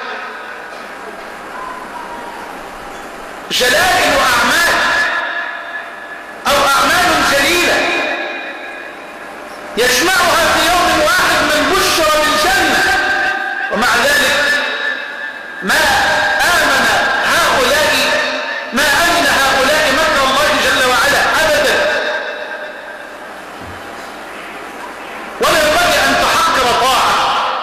جلائل أعمال أو أعمال جليلة يجمعها في يوم واحد من بشر بالجنة، ومع ذلك ما آمن هؤلاء مكر الله جل وعلا أبدا. ولا ينبغي أن تحقر طاعة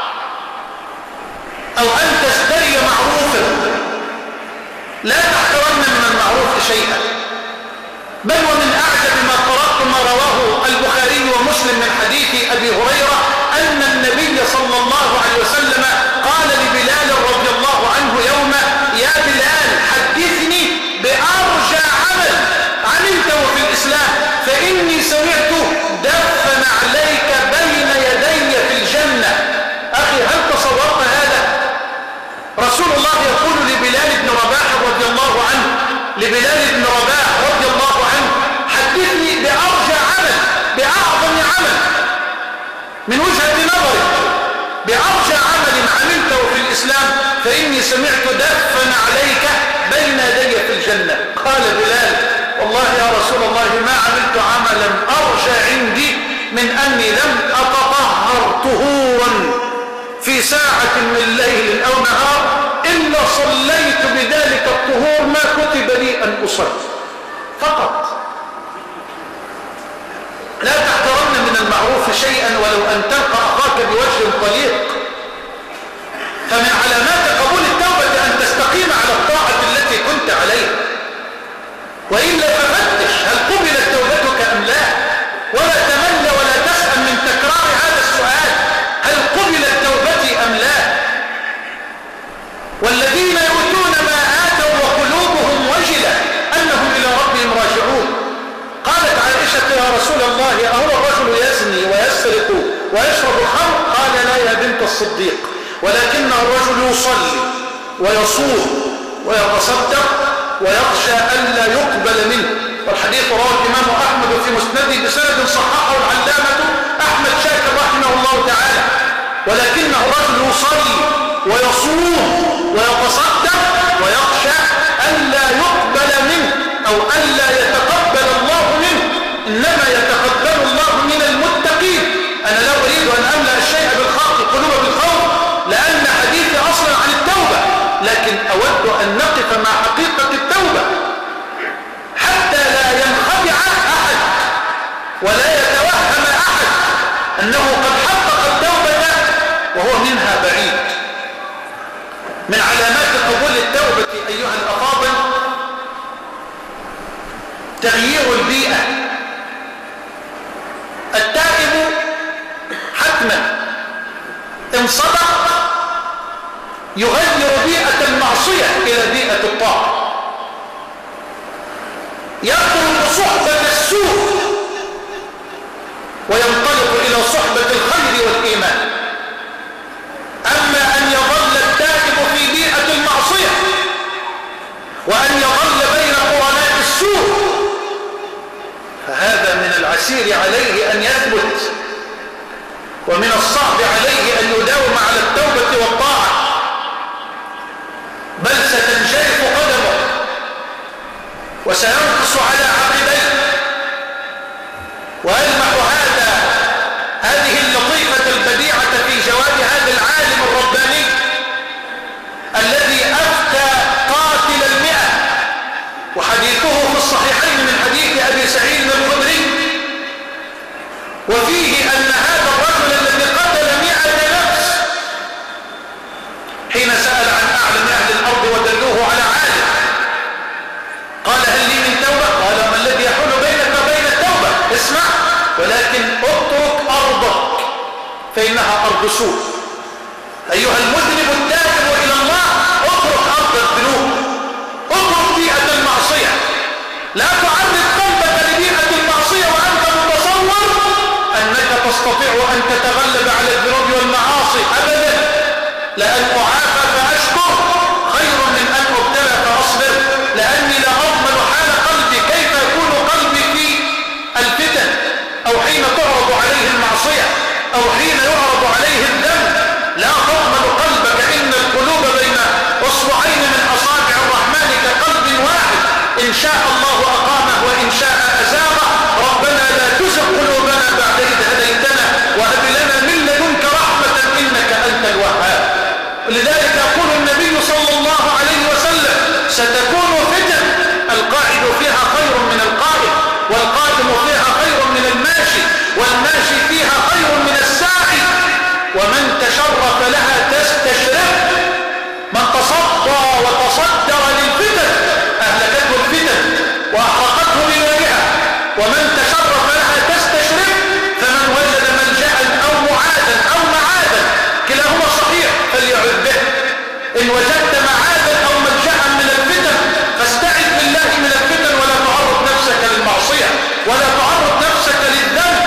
أو أن تزدري معروفا، لا تحقرن من المعروف شيئا. بل ومن أعجب ما قرأت ما رواه البخاري ومسلم من حديث أبي هريرة أن النبي صلى الله عليه وسلم قال لبلال رضي الله عنه يوما: يا بلال، حدثني بأرجى عمل عملته في الإسلام، فإني سمعت دفن عليك بين يدي في الجنة. أخي، هل تصورت هذا؟ رسول الله يقول لبلال بن رباح رضي الله عنه، حدثني بأرجى عمل، بأعظم عمل من وجهة نظري، بأرجى عمل عملته في الإسلام، فإني سمعت دفن عليك بين يدي في الجنة. قال بلال: والله يا رسول الله ما عملت عملا أرجى عندي من أني لم أتطهر طهورا في ساعة من ليل أو نهار إلا صليت بذلك الطهور ما كتب لي أن أصلي فقط. لا تحترمن من المعروف شيئا ولو أن تلقى أخاك بوجه طليق. فمن علامات قبول التوبة أن تستقيم على الطاعة التي كنت عليها، وإلا ففتش هل قبلت توبتك أم لا، ولا تمل ولا تسأل من تكرار هذا السؤال هل قبلت توبتي أم لا. والذين يؤتون ما آتوا وقلوبهم وجلة أنهم إلى ربهم راجعون. قالت عائشة يا رسول الله أهو الرجل يزني ويسرق ويشرب الخمر؟ قال لا يا بنت الصديق، ولكن الرجل يصلي ويصوم ويتصدق ويخشى ألا يقبل منه. والحديث رواه الإمام أحمد في مسنده بسند صححه العلامة أحمد شاكر رحمه الله تعالى. ولكن الرجل يصلي ويصوم ويتصدق ويخشى ألا يقبل منه أو ألا يتقبل الله منه، إنما يتقبل الله من المتقين. أنا لا أريد أن أملأ الشيء القلوب بالخوف لأن حديثي أصلا عن التوبة، لكن أود أن نقف مع حقيقة التوبة حتى لا ينخدع أحد ولا يتوهم أحد أنه قد حقق التوبة وهو منها بعيد. من علامات قبول التوبة أيها الأفاضل تغيير البيئة. التائب حتما إن صدق يغير بيئة المعصية إلى بيئة الطاعة، يترك صحبة السوء وينطلق إلى صحبة الخير والإيمان. أما أن يظل التائب في بيئة المعصية وأن يظل بين قرناء السوء فهذا من العسير عليه أن يثبت، ومن الصعب عليه أن يداوم على التوبة والطاعة، بل ستنجرف قدمه وسينقص على عقبيه. ويلمح هذه اللطيفة البديعة في جواب هذا العالم الرباني الذي أفتى قاتل 100، وحديثه في الصحيحين من حديث أبي سعيد الخدري، وفيه أن هذا الرجل الذي قتل 100 نفس حين سأل عن أعلم أهل الأرض ودلوه على عالم قال هل لي من توبة؟ قال ما الذي يحول بينك وبين التوبة؟ اسمع، ولكن اترك أرضك فإنها أرض سوء. أيها المذنب التائب إلى الله اترك أرض الذنوب، اترك بيئة المعصية، لا تعرض قلبك لبيئة المعصية وأنت متصور أنك تستطيع أن تتغلب على الذنوب والمعاصي. أبدا، لأن أعافى فأشكر خير من أن أبتلى فأصبر، لأني لا أضمن حال قلبي كيف يكون قلبي في الفتن أو حين تعرض عليه المعصية أو حين يعرض عليه الذنب. لا تضمن قلبك، إن القلوب بين أصبعين من أصابع الرحمن كقلب واحد، إن شاء الله أقامه وإن شاء أزاغه. ربنا لا تزغ قلوبنا بعد إذ هديتنا وهب لنا من لدنك رحمة إنك أنت الوهاب. لذلك يقول النبي صلى الله عليه وسلم ستكون فتن القاعد فيها خير من القائم، والقائم فيها خير من الماشي، والماشي فيها خير من الساعي، ومن تشرف لها تستشرف. من تصدى وتصدر للفتن أهلكته الفتن وأحرقته بنارها، ومن تشرف لها تستشرف. فمن وجد ملجأ أو معادا أو معادا كلاهما صحيح فليعذ به. إن وجدت معادا أو ملجأ من الفتن فاستعذ بالله من الفتن، ولا تعرض نفسك للمعصية ولا تعرض نفسك للذنب.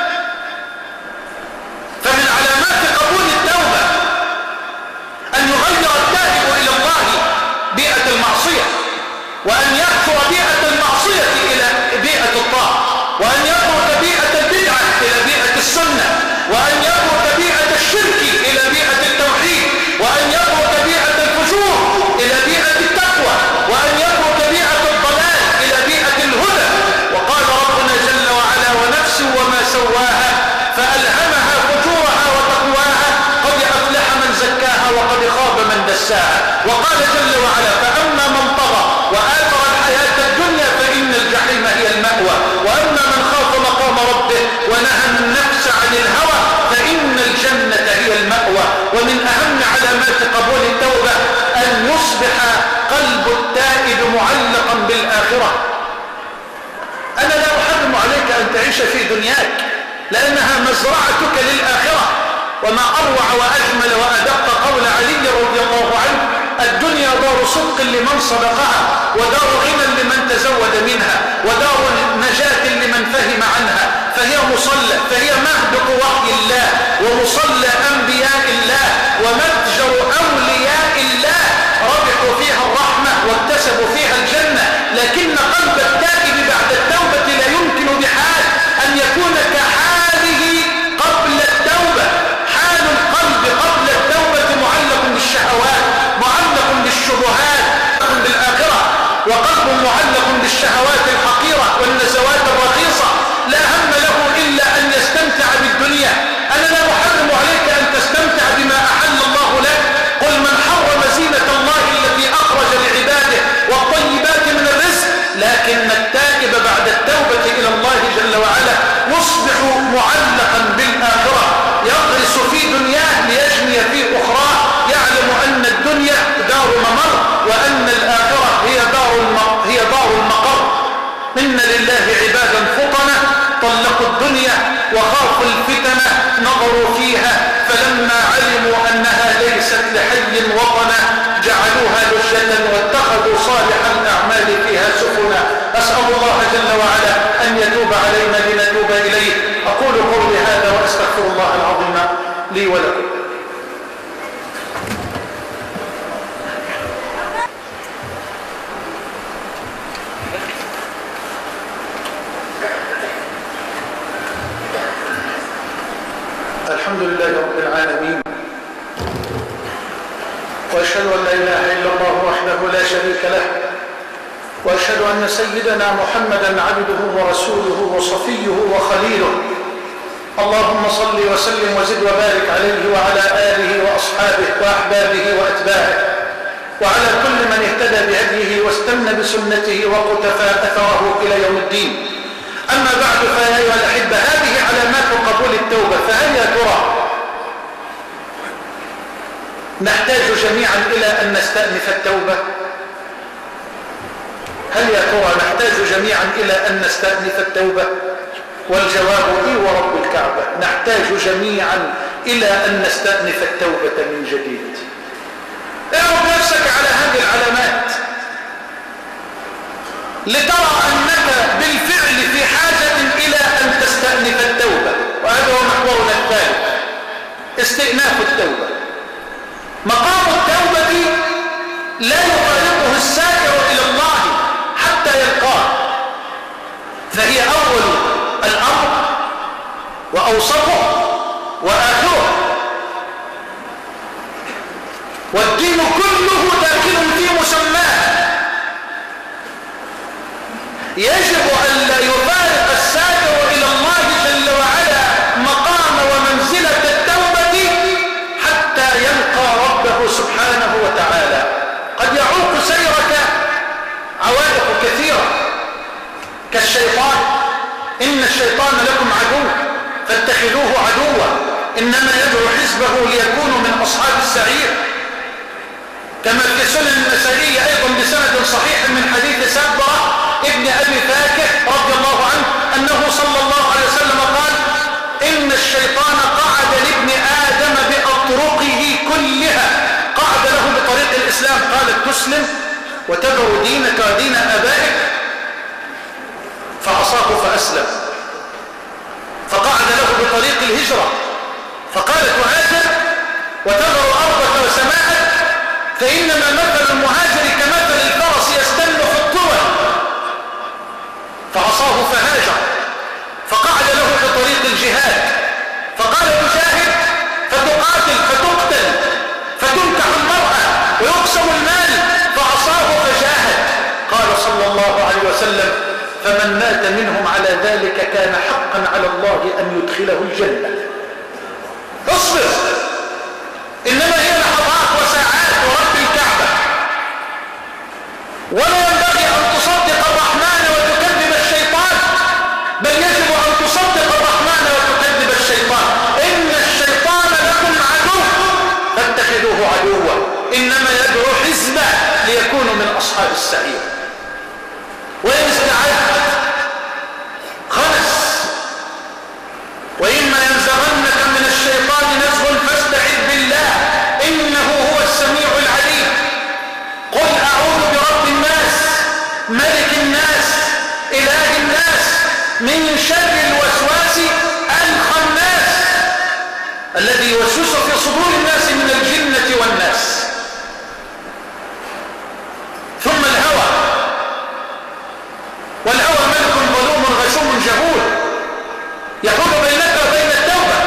فمن علامات قبول التوبة أن يغير التائب إلى الله بيئة المعصية، وأن يخطو بيئة المعصية إلى بيئة الطاعة، وأن يترك بيئة البدعة إلى بيئة السنة، وأن يترك بيئة الشرك إلى بيئة التوحيد، وأن يترك بيئة الفجور إلى بيئة التقوى، وأن يترك بيئة الضلال إلى بيئة الهدى. وقال ربنا جل وعلا ونفس وما سواها فألهمها فجورها وتقواها قد أفلح من زكاها وقد خاب من دساها. وقال جل وعلا فأما من طغى وآثر الحياة الدنيا فإن الجحيم هي المأوى، وأما من خاف مقام مقام ربه ونهى النفس عن الهوى فإن الجنة هي المأوى. ومن أهم علامات قبول التوبة أن يصبح قلب التائب معلقا بالآخرة. أنا لا أحرم عليك أن تعيش في دنياك لأنها مزرعتك للآخرة. وما أروع وأجمل وأدق قول علي رضي الله عنه: الدنيا دار صدق لمن صدقها، ودار غنى لمن تزود منها، ودار نجاة لمن فهم عنها. فهي مصلى، فهي مهبط وحي الله ومصلى أنبياء الله ومتجر أولياء الله، ربحوا فيها الرحمة واكتسبوا فيها الجنة. لكن قلب التائب بعد التوبة لا يمكن بحال أن يكون كحاله قبل التوبة. حال القلب قبل التوبة معلق بالشهوات، معلق بالشبهات، بالآخرة، وقلب معلق بالشهوات الحقيرة والنزوات الرخيصة، لا هم له إلا أن يستمتع بالدنيا. أنا لا أحرم عليك أن تستمتع بما أحل الله لك. قل من حرم زينة الله التي أخرج لعباده والطيبات من الرزق. لكن التائب بعد التوبة إلى الله جل وعلا يصبح معلقا بالآخرة، يغرس في دنياه ليجني في أخراه، يعلم أن الدنيا دار ممر وأن الآخرة هي دار المقر. إن لله عبادا فطنة طلقوا الدنيا وخافوا الفتنة، نظروا فيها فلما علموا أنها ليست لحي وطنا جعلوها لجة واتخذوا صالح الأعمال فيها سفنا. أسأل الله جل وعلا أن يتوب علينا لنتوب إليه. أقول قولي هذا وأستغفر الله العظيم لي ولكم. الحمد لله رب العالمين، وأشهد أن لا إله إلا الله وحده لا شريك له، وأشهد أن سيدنا محمدا عبده ورسوله وصفيه وخليله. اللهم صل وسلم وزد وبارك عليه وعلى آله وأصحابه وأحبابه وأتباعه وعلى كل من اهتدى بهديه واستنى بسنته وقتفى أثره إلى يوم الدين. أما بعد، فيا أيها الأحبة، هذه علامات قبول التوبة. فهل يا ترى نحتاج جميعا إلى أن نستأنف التوبة؟ هل يا ترى نحتاج جميعا إلى أن نستأنف التوبة؟ والجواب إي ورب الكعبة، نحتاج جميعا إلى أن نستأنف التوبة من جديد. اعرض نفسك على هذه العلامات لترى أنك بالفعل في حاجة إلى أن تستأنف التوبة. وهذا هو محورنا الثالث، استئناف التوبة. مقام التوبة لا يفارقه السائر إلى الله حتى يلقاه، فهي أول الأمر وأوسطه وآخره، والدين كله داخل في مسماه. يجب أن لا يفارق السائر إلى الله جل وعلا مقام ومنزلة التوبة حتى يلقى ربه سبحانه وتعالى. قد يعوق سيرك عوائق كثيرة كالشيطان، إن الشيطان لكم عدو فاتخذوه عدوا، إنما يدعو حزبه ليكونوا من أصحاب السعير. كما في سنن النسائي أيضا بسند صحيح من حديث سبرة ابن أبي فاكه رضي الله عنه أنه صلى الله عليه وسلم قال: إن الشيطان قعد لابن آدم بأطرقه كلها، قعد له بطريق الإسلام، قالت: تسلم وتذر دينك ودين آبائك، فعصاه فأسلم. فقعد له بطريق الهجرة، فقالت: تهاجر وتذر أرضك وسماءك، فإنما مثل المهاجر كمثل الفرس يستن في الطول، فعصاه فهاجر. فقعد له بطريق الجهاد، فقال: تجاهد فتقاتل فتقتل فتنكح المرأة ويقسم المال، فعصاه فجاهد. قال صلى الله عليه وسلم: فمن مات منهم على ذلك كان حقا على الله أن يدخله الجنة. اصبر، إنما هي لحظات وساعات ورب الكعبة، ولا ينبغي أن تصدق الرحمن وتكذب الشيطان، بل يجب أن تصدق إنما يدعو حزبه ليكونوا من أصحاب السعير. وإن استعد خلص. وإما ينزغنك من الشيطان نزغ فاستعذ بالله إنه هو السميع العليم. قل أعوذ برب الناس ملك الناس إله الناس من شر الوسواس الخناس الذي يوسوس في صدور الناس من الجنة والناس. ثم الهوى، والهوى ملك ظلوم غشوم جهول يحول بينك وبين التوبة.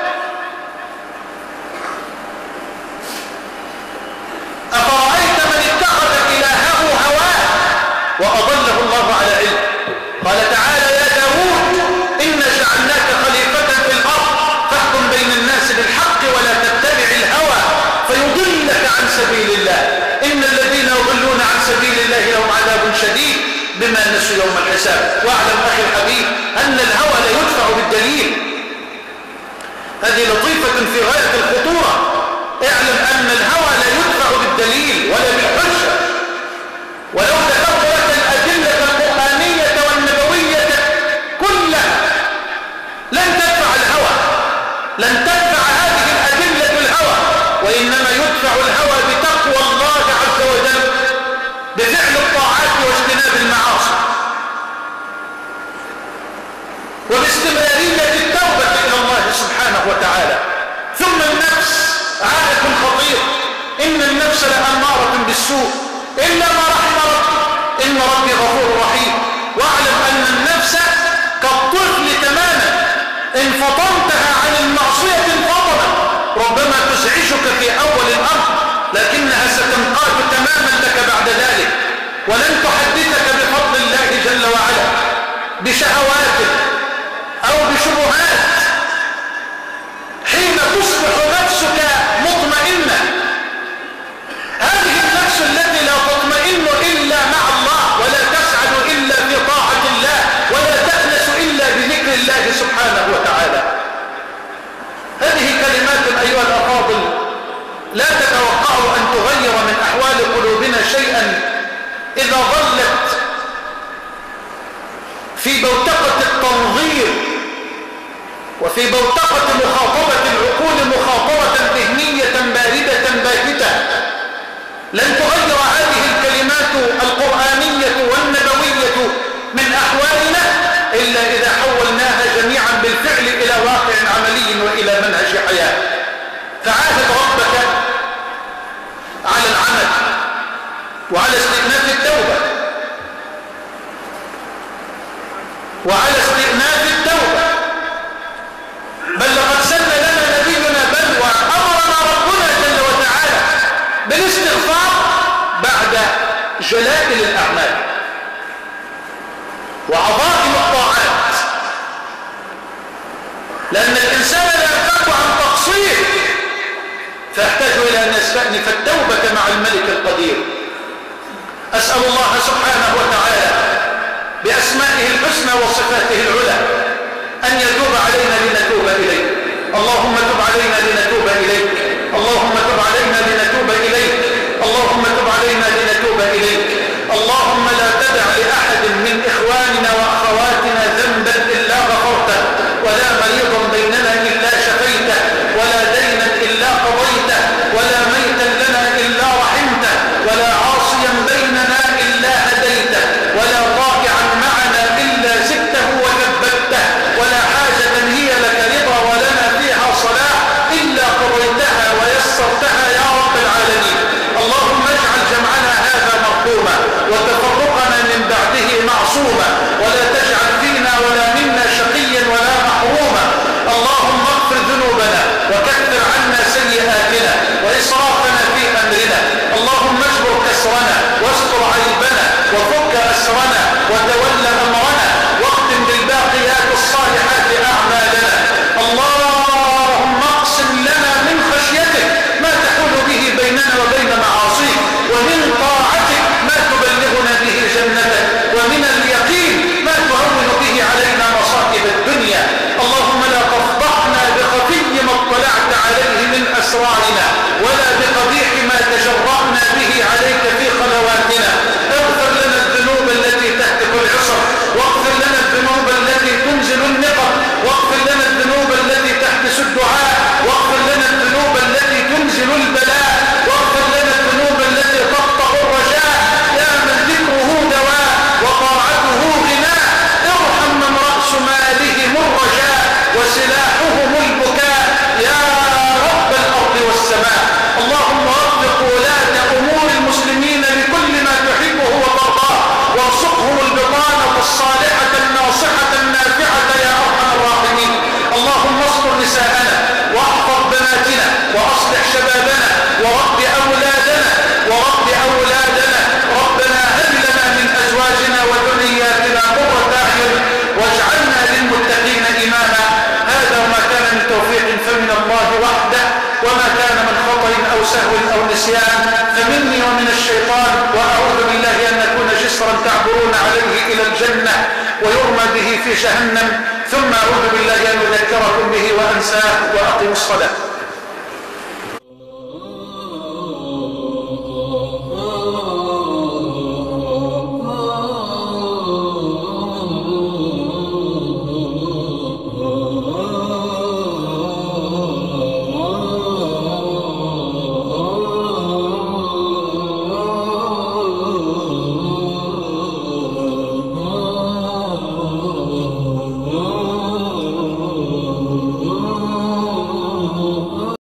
أفرأيت من اتخذ إلهه هواه وأضله الله على علم. قال تعالى يا داود إنا جعلناك خليفة في الأرض فاحكم بين الناس بالحق ولا تتبع الهوى فيضلك عن سبيل الله إن الذين يضلون عن سبيل الله لهم عذاب شديد بما نسوا يوم الحساب. واعلم أخي الحبيب أن الهوى لا يدفع بالدليل. هذه لطيفة في غاية الخطورة. اعلم أن الهوى لا يدفع بالدليل ولا بالحجة. ولو تكبرت الأدلة القرآنية والنبوية كلها لن تدفع الهوى، لن تدفع هذه الأدلة الهوى، وإنما يدفع الهوى بتقوى الله عز وجل بفعل الطاعات واجتناب المعاصي وباستمرارية التوبة إلى الله سبحانه وتعالى. ثم النفس عائق خطير. إن النفس لأمارة بالسوء إلا ما رحم ربي إن ربي غفور رحيم. واعلم أن النفس كالطفل تماما، إن فطمتها عن المعصية انفطمت. ربما تزعجك في أول الأمر لكنها ستنقاد تماما لك بعد ذلك، ولن تحدثك بفضل الله جل وعلا بشهوات أو بشبهات. حين تصبح نفسك مطمئنة، هذه النفس التي لا تطمئن إلا مع الله ولا تسعد إلا في طاعة الله ولا تأنس إلا بذكر الله سبحانه وتعالى. هذه كلمات أيها الأفاضل لا تتوقعوا أن تغير من أحوال قلوبنا شيئا إذا ظلت في بوتقة التنظير وفي بوتقة مخاطبة العقول مخاطبة ذهنية باردة باهتة. لن تغير هذه الكلمات القرآنية والنبوية من أحوالنا إلا إذا حولناها جميعا بالفعل إلى واقع عملي وإلى منهج حياة. فعاهد ربك على العمل وعلى استئناف التوبة وعلى استئناف التوبة. بل لقد سن لنا نبينا بل وأمرنا ربنا جل وتعالى بالاستغفار بعد جلائل الأعمال وعظائم الطاعات، لأن الإنسان لا ينفك عن تقصير فيحتاج إلى أن يستأنف التوبة مع الملك القدير. أسأل الله سبحانه وتعالى بأسمائه الحسنى وصفاته العلى أن يتوب علينا لنتوب إليه. اللهم تب علينا لنتوب إليك. اللهم تب علينا لنتوب إليك. اللهم تب علينا لنتوب إليك. اللهم لا تدع لأحد من إخواننا وأخواتنا ذنبا إلا غفرته، ولا مريضا بيننا إلا شفيته، ولا دينا إلا قضيته، ولا ميتا لنا إلا رحمته، ولا عاصيا بيننا إلا هديته، ولا طائعا معنا إلا زدته وثبته، ولا حاجة هي لك رضا ولنا فيها صلاح إلا قضيتها سهو أو نسيان فمني ومن الشيطان، وأعوذ بالله أن نكون جسرا تعبرون عليه إلى الجنة ويرمى به في جهنم، ثم أعوذ بالله أن أذكركم به وأنساه، وأقم الصلاة.